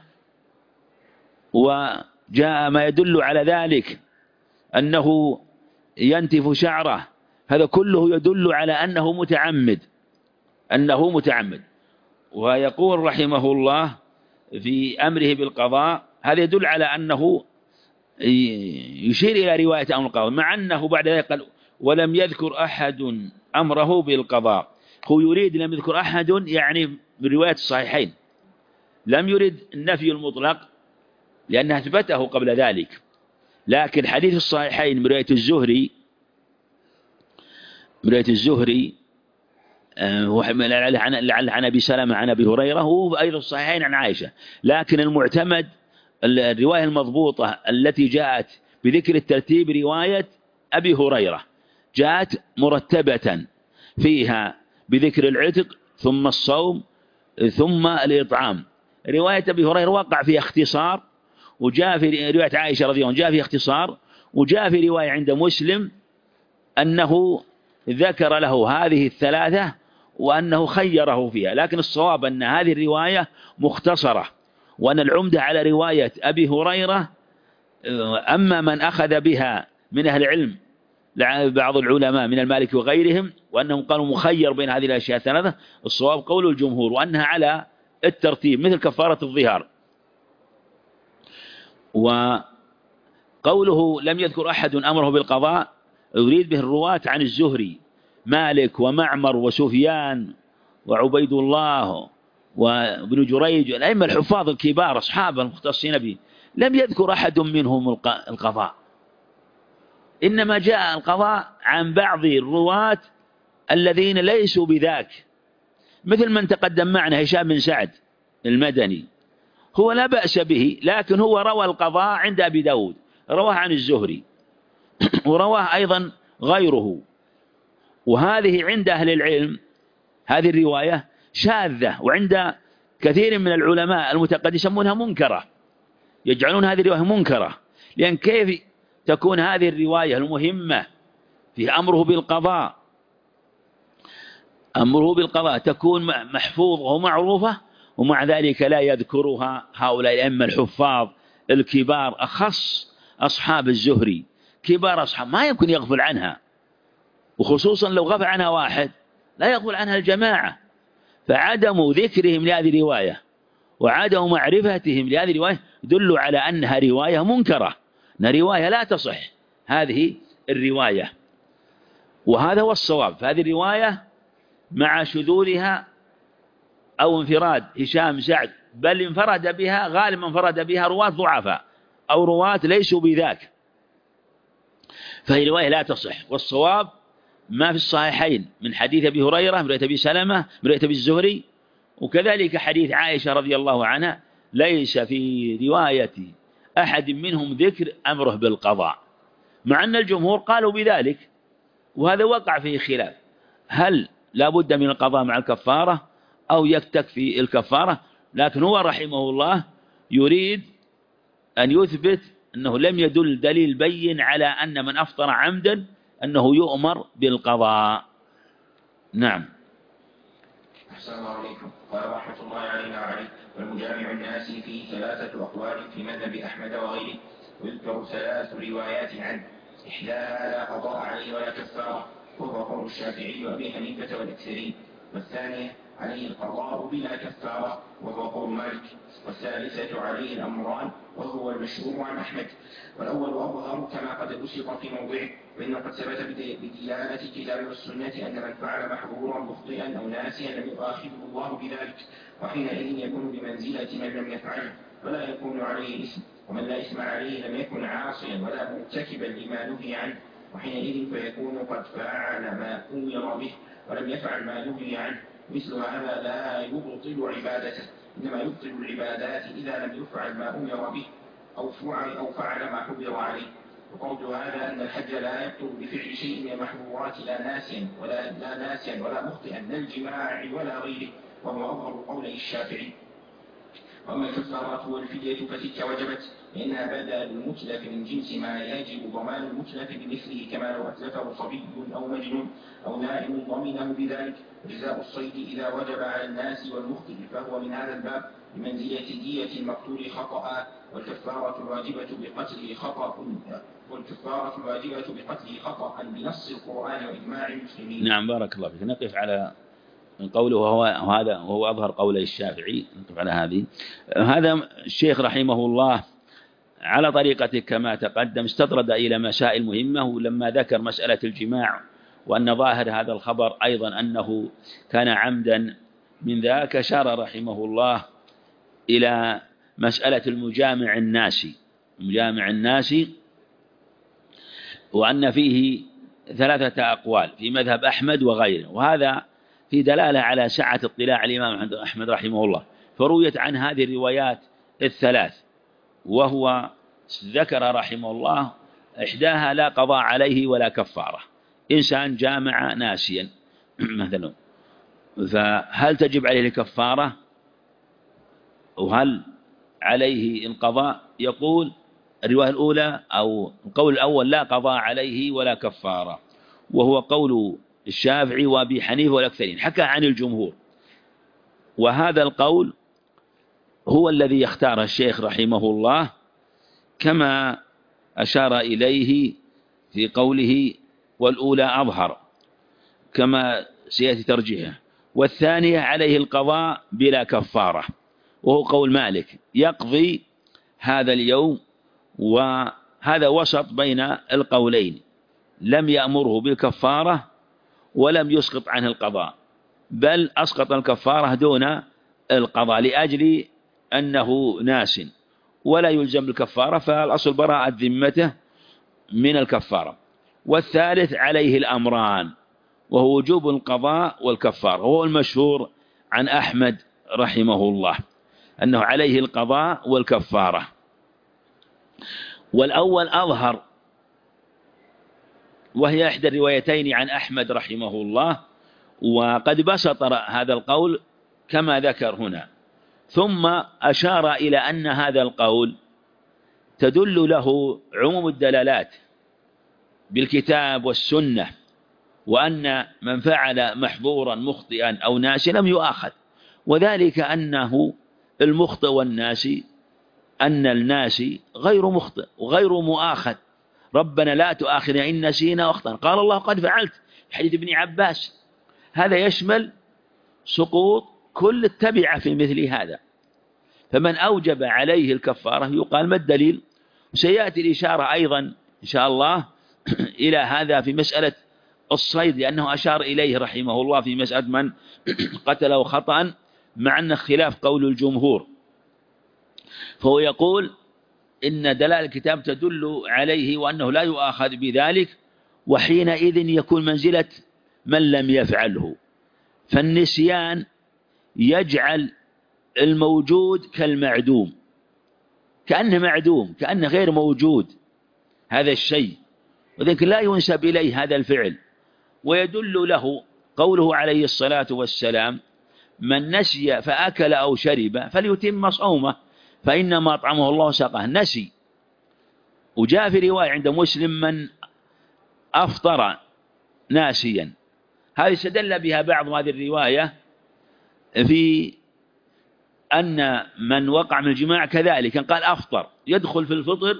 وجاء ما يدل على ذلك أنه ينتف شعره، هذا كله يدل على أنه متعمد أنه متعمد. ويقول رحمه الله في أمره بالقضاء هذا يدل على أنه يشير إلى رواية أمر القضاء، مع أنه بعد ذلك قال ولم يذكر أحد أمره بالقضاء. هو يريد لم يذكر أحد يعني برواية الصحيحين، لم يرد النفي المطلق لأنه أثبته قبل ذلك، لكن حديث الصحيحين من رواية الزهري من رواية الزهري لعل عن أبي سلمة عن أبي هريرة، هو أيضا الصحيحين عن عائشة، لكن المعتمد الرواية المضبوطة التي جاءت بذكر الترتيب رواية أبي هريرة، جاءت مرتبة فيها بذكر العتق ثم الصوم ثم الإطعام. رواية أبي هريرة وقع فيها اختصار، وجاء في رواية عائشة رضي الله عنها جاء فيها اختصار، وجاء في رواية عند مسلم أنه ذكر له هذه الثلاثة وأنه خيره فيها، لكن الصواب أن هذه الرواية مختصرة، وأن العمدة على رواية أبي هريرة. أما من أخذ بها من أهل العلم بعض العلماء من المالك وغيرهم وأنهم قالوا مخير بين هذه الأشياء الثلاثة، الصواب قول الجمهور وأنها على الترتيب مثل كفارة الظهار. وقوله لم يذكر أحد أمره بالقضاء يريد به الرواة عن الزهري، مالك ومعمر وسفيان وعبيد الله وابن جريج، الأئمة الحفاظ الكبار أصحاب المختصين به، لم يذكر أحد منهم القضاء، إنما جاء القضاء عن بعض الرواة الذين ليسوا بذاك، مثل من تقدم معنا هشام بن سعد المدني، هو لا بأس به، لكن هو روى القضاء عند أبي داود، رواه عن الزهري ورواه أيضا غيره، وهذه عند أهل العلم هذه الرواية شاذة، وعند كثير من العلماء المتقدمين يسمونها منكرة، يجعلون هذه الرواية منكرة، لأن كيف تكون هذه الرواية المهمة في أمره بالقضاء أمره بالقضاء تكون محفوظة ومعروفة، ومع ذلك لا يذكرها هؤلاء الأئمة الحفاظ الكبار، أخص أصحاب الزهري كبار أصحاب ما يمكن يغفل عنها، وخصوصا لو غفل عنها واحد لا يغفل عنها الجماعة. فعدم ذكرهم لهذه الرواية وعدم معرفتهم لهذه الرواية يدل على أنها رواية منكرة، أنها رواية لا تصح هذه الرواية، وهذا هو الصواب. فهذه الرواية مع شذوذها أو انفراد هشام سعد، بل انفرد بها غالبا انفرد بها رواة ضعفاء أو رواة ليسوا بذاك، فهي رواية لا تصح. والصواب ما في الصحيحين من حديث أبي هريرة، من رواية أبي سلمة، من رواية أبي الزهري، وكذلك حديث عائشة رضي الله عنها، ليس في رواية أحد منهم ذكر أمره بالقضاء، مع أن الجمهور قالوا بذلك، وهذا وقع فيه خلاف، هل لا بد من القضاء مع الكفارة أو يكتفي الكفارة؟ لكن هو رحمه الله يريد أن يثبت أنه لم يدل دليل بين على أن من أفطر عمدا أنه يؤمر بالقضاء. نعم. أحسن الله عليكم. قال رحمة الله علينا وعليه: والمجامع الناس فيه ثلاثة أقوال في مذهب أحمد وغيره، ويذكر ثلاث روايات عنه، إحداها لا قضاء عليه ولا كفارة، وهو قول الشافعي وأبي حنيفة والأكثرين، والثانية عليه القضاء بلا كفارة، وهو قول مالك، والثالثة عليه الأمران، وهو المشهور عن أحمد. والأول أظهر كما قد بسط في موضعه، وإنه قد ثبت بدلالة الكتاب والسنة أن من فعل محظورا مخطئا أو ناسيا لم يؤاخذه الله بذلك، وحينئذ يكون بمنزلة من لم يفعله ولا يكون عليه إثم، ومن لا إثم عليه لم يكن عاصيا ولا مرتكبا لما نهي عنه، وحينئذ فيكون قد فعل ما أمر به ولم يفعل ما نهي عنه. مثل هذا لا يبطل عبادته، إنما يبطل العبادات إذا لم يفعل ما أمر به أو فعل, أو فعل ما حضر عليه. وقول هذا أن الحج لا يبطل بفعل شيء من المحظورات لا ناسيا ولا, لا ناسيا ولا مخطئا لا الجماع ولا غيره، وهو أظهر قولي الشافعي. وأما الكفارة والفدية فتلك وجبت، لأنها بدل المتلف من جنس ما يجب ضمان المتلف بمثله، كما لو أتلفه صبي أو مجنون أو نائم ضمنه بذلك. جزاء الصيد إذا وجب على الناس والمخطئ فهو من هذا الباب بمنزلة دية المقتول خطأ، والكفارة الواجبة بقتله خطأ والكفارة الواجبة بقتله خطأ بنص القرآن وإجماع المسلمين. نعم، بارك الله فيك. نقف على قوله وهو هذا وهو أظهر قول الشافعي، نقف على هذه. هذا الشيخ رحمه الله على طريقته كما تقدم استطرد إلى مسائل مهمة، ولما ذكر مسألة الجماع وأن ظاهر هذا الخبر أيضا أنه كان عمدا من ذاك، أشار رحمه الله إلى مسألة المجامع الناسي، المجامع الناسي، وأن فيه ثلاثة أقوال في مذهب أحمد وغيره، وهذا في دلالة على سعة اطلاع الإمام أحمد رحمه الله. فرويت عن هذه الروايات الثلاث، وهو ذكر رحمه الله إحداها لا قضاء عليه ولا كفارة، إنسان جامع ناسيا مثلا، فهل تجب عليه الكفارة وهل عليه القضاء؟ يقول الرواية الأولى أو القول الأول لا قضاء عليه ولا كفارة، وهو قول الشافعي وأبي حنيفة والأكثرين، حكى عن الجمهور، وهذا القول هو الذي يختاره الشيخ رحمه الله كما أشار إليه في قوله والأولى أظهر كما سيأتي ترجيحه، والثانية عليه القضاء بلا كفارة، وهو قول مالك يقضي هذا اليوم، وهذا وسط بين القولين، لم يأمره بالكفارة ولم يسقط عنه القضاء، بل أسقط الكفارة دون القضاء لأجل أنه ناس ولا يلزم بالكفارة، فالأصل براءة ذمته من الكفارة. والثالث عليه الأمران، وهو وجوب القضاء والكفارة، وهو المشهور عن أحمد رحمه الله أنه عليه القضاء والكفارة. والأول أظهر، وهي إحدى الروايتين عن أحمد رحمه الله، وقد بسط هذا القول كما ذكر هنا، ثم أشار إلى أن هذا القول تدل له عموم الدلالات بالكتاب والسنة، وأن من فعل محظورا مخطئا أو ناسيا لم يؤاخذ، وذلك أنه المخطئ والناسي أن الناسي غير مخطئ وغير مؤاخذ، ربنا لا تؤاخذنا إن نسينا واخطأنا، قال الله قد فعلت، حديث ابن عباس. هذا يشمل سقوط كل التبعة في مثل هذا، فمن أوجب عليه الكفارة يقال ما الدليل؟ سيأتي الإشارة أيضا إن شاء الله إلى هذا في مسألة الصيد، لأنه أشار إليه رحمه الله في مسألة من قتله خطأ، مع أن خلاف قول الجمهور، فهو يقول إن دلالة الكتاب تدل عليه وأنه لا يؤاخذ بذلك، وحينئذ يكون منزلة من لم يفعله. فالنسيان يجعل الموجود كالمعدوم، كأنه معدوم، كأنه غير موجود هذا الشيء، وذلك لا ينسب إليه هذا الفعل. ويدل له قوله عليه الصلاة والسلام: من نسي فأكل أو شرب فليتم صومه فإنما أطعمه الله وسقاه. نسي. وجاء في رواية عند مسلم: من أفطر ناسيا. هذه استدل بها بعض هذه الرواية في أن من وقع من الجماع كذلك، قال أفطر، يدخل في الفطر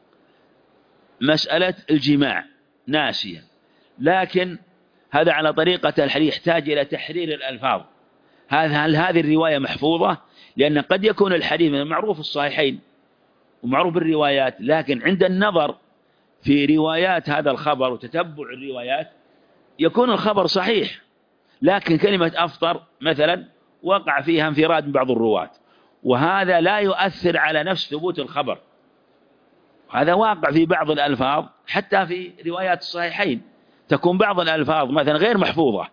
مسألة الجماع ناسيا. لكن هذا على طريقة الحديث يحتاج إلى تحرير الألفاظ. هل هذه الرواية محفوظة؟ لأن قد يكون الحديث معروف الصحيحين ومعروف بالروايات، لكن عند النظر في روايات هذا الخبر وتتبع الروايات يكون الخبر صحيح، لكن كلمة أفطر مثلا وقع فيها انفراد من بعض الرواة، وهذا لا يؤثر على نفس ثبوت الخبر. هذا واقع في بعض الألفاظ حتى في روايات الصحيحين، تكون بعض الألفاظ مثلا غير محفوظة،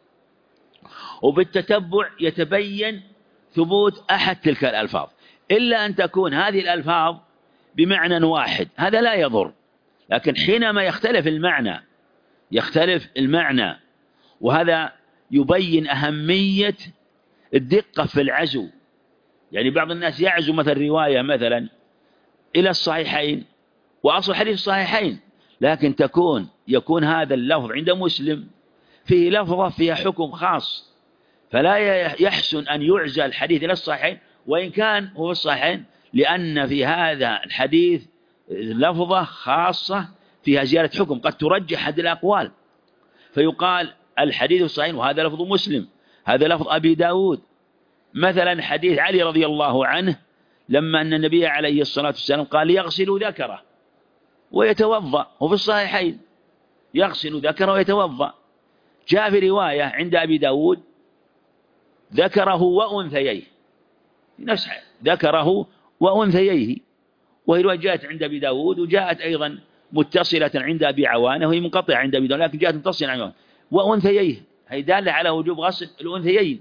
وبالتتبع يتبين ثبوت أحد تلك الألفاظ، إلا أن تكون هذه الألفاظ بمعنى واحد، هذا لا يضر. لكن حينما يختلف المعنى يختلف المعنى وهذا يبين أهمية الدقة في العزو. يعني بعض الناس يعزو مثلا رواية مثلا إلى الصحيحين وأصل حديث الصحيحين، لكن تكون يكون هذا اللفظ عند مسلم فيه لفظة فيها حكم خاص، فلا يحسن أن يعزى الحديث إلى الصحيحين وإن كان هو الصحيحين، لأن في هذا الحديث لفظة خاصة فيها زيادة حكم قد ترجح هذه الأقوال، فيقال الحديث الصحيح وهذا لفظ مسلم، هذا لفظ أبي داود. مثلا حديث علي رضي الله عنه لما أن النبي عليه الصلاة والسلام قال يغسل ذكره ويتوضأ، وفي الصحيحين يغسل ذكره ويتوضأ. جاء في رواية عند أبي داود ذكره وأنثييه، نفس ذكره وأنثييه، وهي رواية جاءت عند أبي داود وجاءت أيضا متصلة عند أبي عوانة، وهي منقطعة عند أبي داود لكن جاءت متصلة عند وأنثييه، هي دالة على وجوب غسل الأنثيين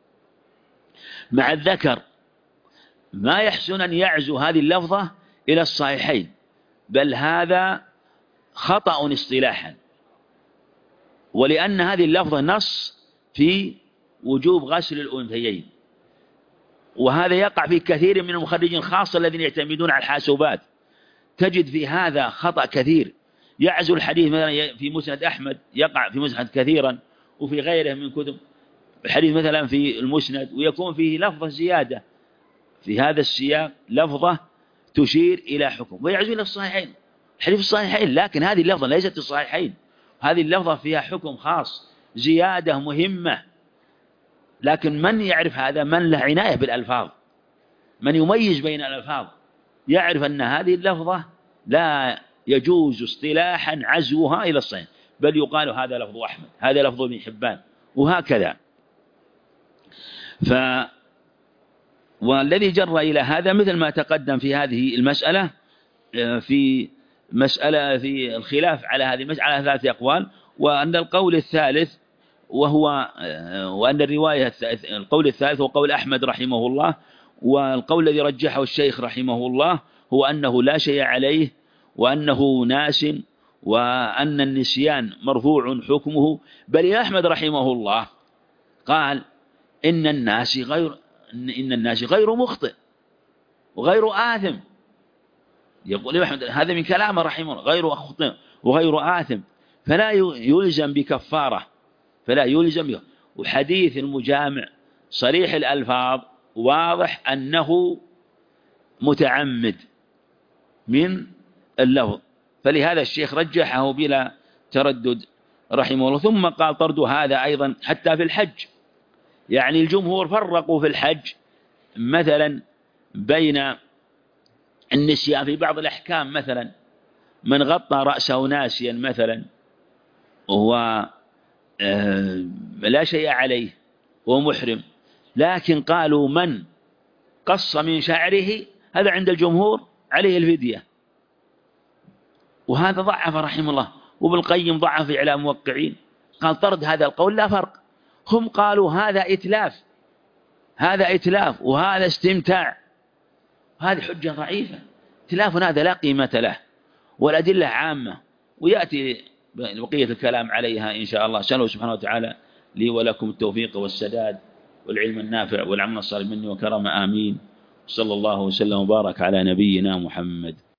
مع الذكر. ما يحسن أن يعزو هذه اللفظة إلى الصحيحين، بل هذا خطأ اصطلاحا، ولأن هذه اللفظة نص في وجوب غسل الأنثيين، وهذا يقع في كثير من المخرجين خاصة الذين يعتمدون على الحاسوبات، تجد في هذا خطأ كثير. يعزو الحديث مثلا في مسند أحمد، يقع في مسند كثيرا وفي غيره من كتب الحديث مثلا في المسند، ويكون فيه لفظة زيادة في هذا السياق، لفظة تشير إلى حكم، ويعزو إلى الصحيحين، الحديث الصحيحين، لكن هذه اللفظة ليست الصحيحين، هذه اللفظة فيها حكم خاص، زيادة مهمة. لكن من يعرف هذا؟ من له عناية بالألفاظ، من يميز بين الألفاظ، يعرف أن هذه اللفظة لا يجوز اصطلاحا عزوها إلى الصحيح، بل يقال هذا لفظ أحمد، هذا لفظ ابن حبان، وهكذا. ف والذي جر إلى هذا مثل ما تقدم في هذه المسألة، في مسألة في الخلاف على هذه المسألة على ثلاثة أقوال، وأن القول الثالث وهو وأن الرواية القول الثالث هو قول أحمد رحمه الله، والقول الذي رجحه الشيخ رحمه الله هو أنه لا شيء عليه، وأنه ناس، وأن النسيان مرفوع حكمه. بل يا أحمد رحمه الله قال إن الناس غير إن الناس غير مخطئ وغير آثم. يقول أحمد هذا من كلامه رحمه الله، غير مخطئ وغير آثم، فلا يلزم بكفارة، فلا يلزم بكفارة. وحديث المجامع صريح الألفاظ واضح أنه متعمد من اللفظ، فلهذا الشيخ رجحه بلا تردد رحمه الله. ثم قال طرد هذا أيضا حتى في الحج، يعني الجمهور فرقوا في الحج مثلا بين النسيان في بعض الأحكام، مثلا من غطى رأسه ناسيا مثلا وهو لا شيء عليه وهو محرم، لكن قالوا من قص من شعره هذا عند الجمهور عليه الفدية، وهذا ضعف رحمه الله. وابن القيم ضعف في إعلام الموقعين، قال طرد هذا القول لا فرق. هم قالوا هذا إتلاف، هذا إتلاف وهذا استمتاع، هذه حجة ضعيفة. إتلاف هذا لا قيمة له، والأدلة عامة، ويأتي بقية الكلام عليها إن شاء الله. أسأله سبحانه وتعالى لي ولكم التوفيق والسداد والعلم النافع والعمل الصالح مني وكرم، آمين. صلى الله وسلم وبارك على نبينا محمد.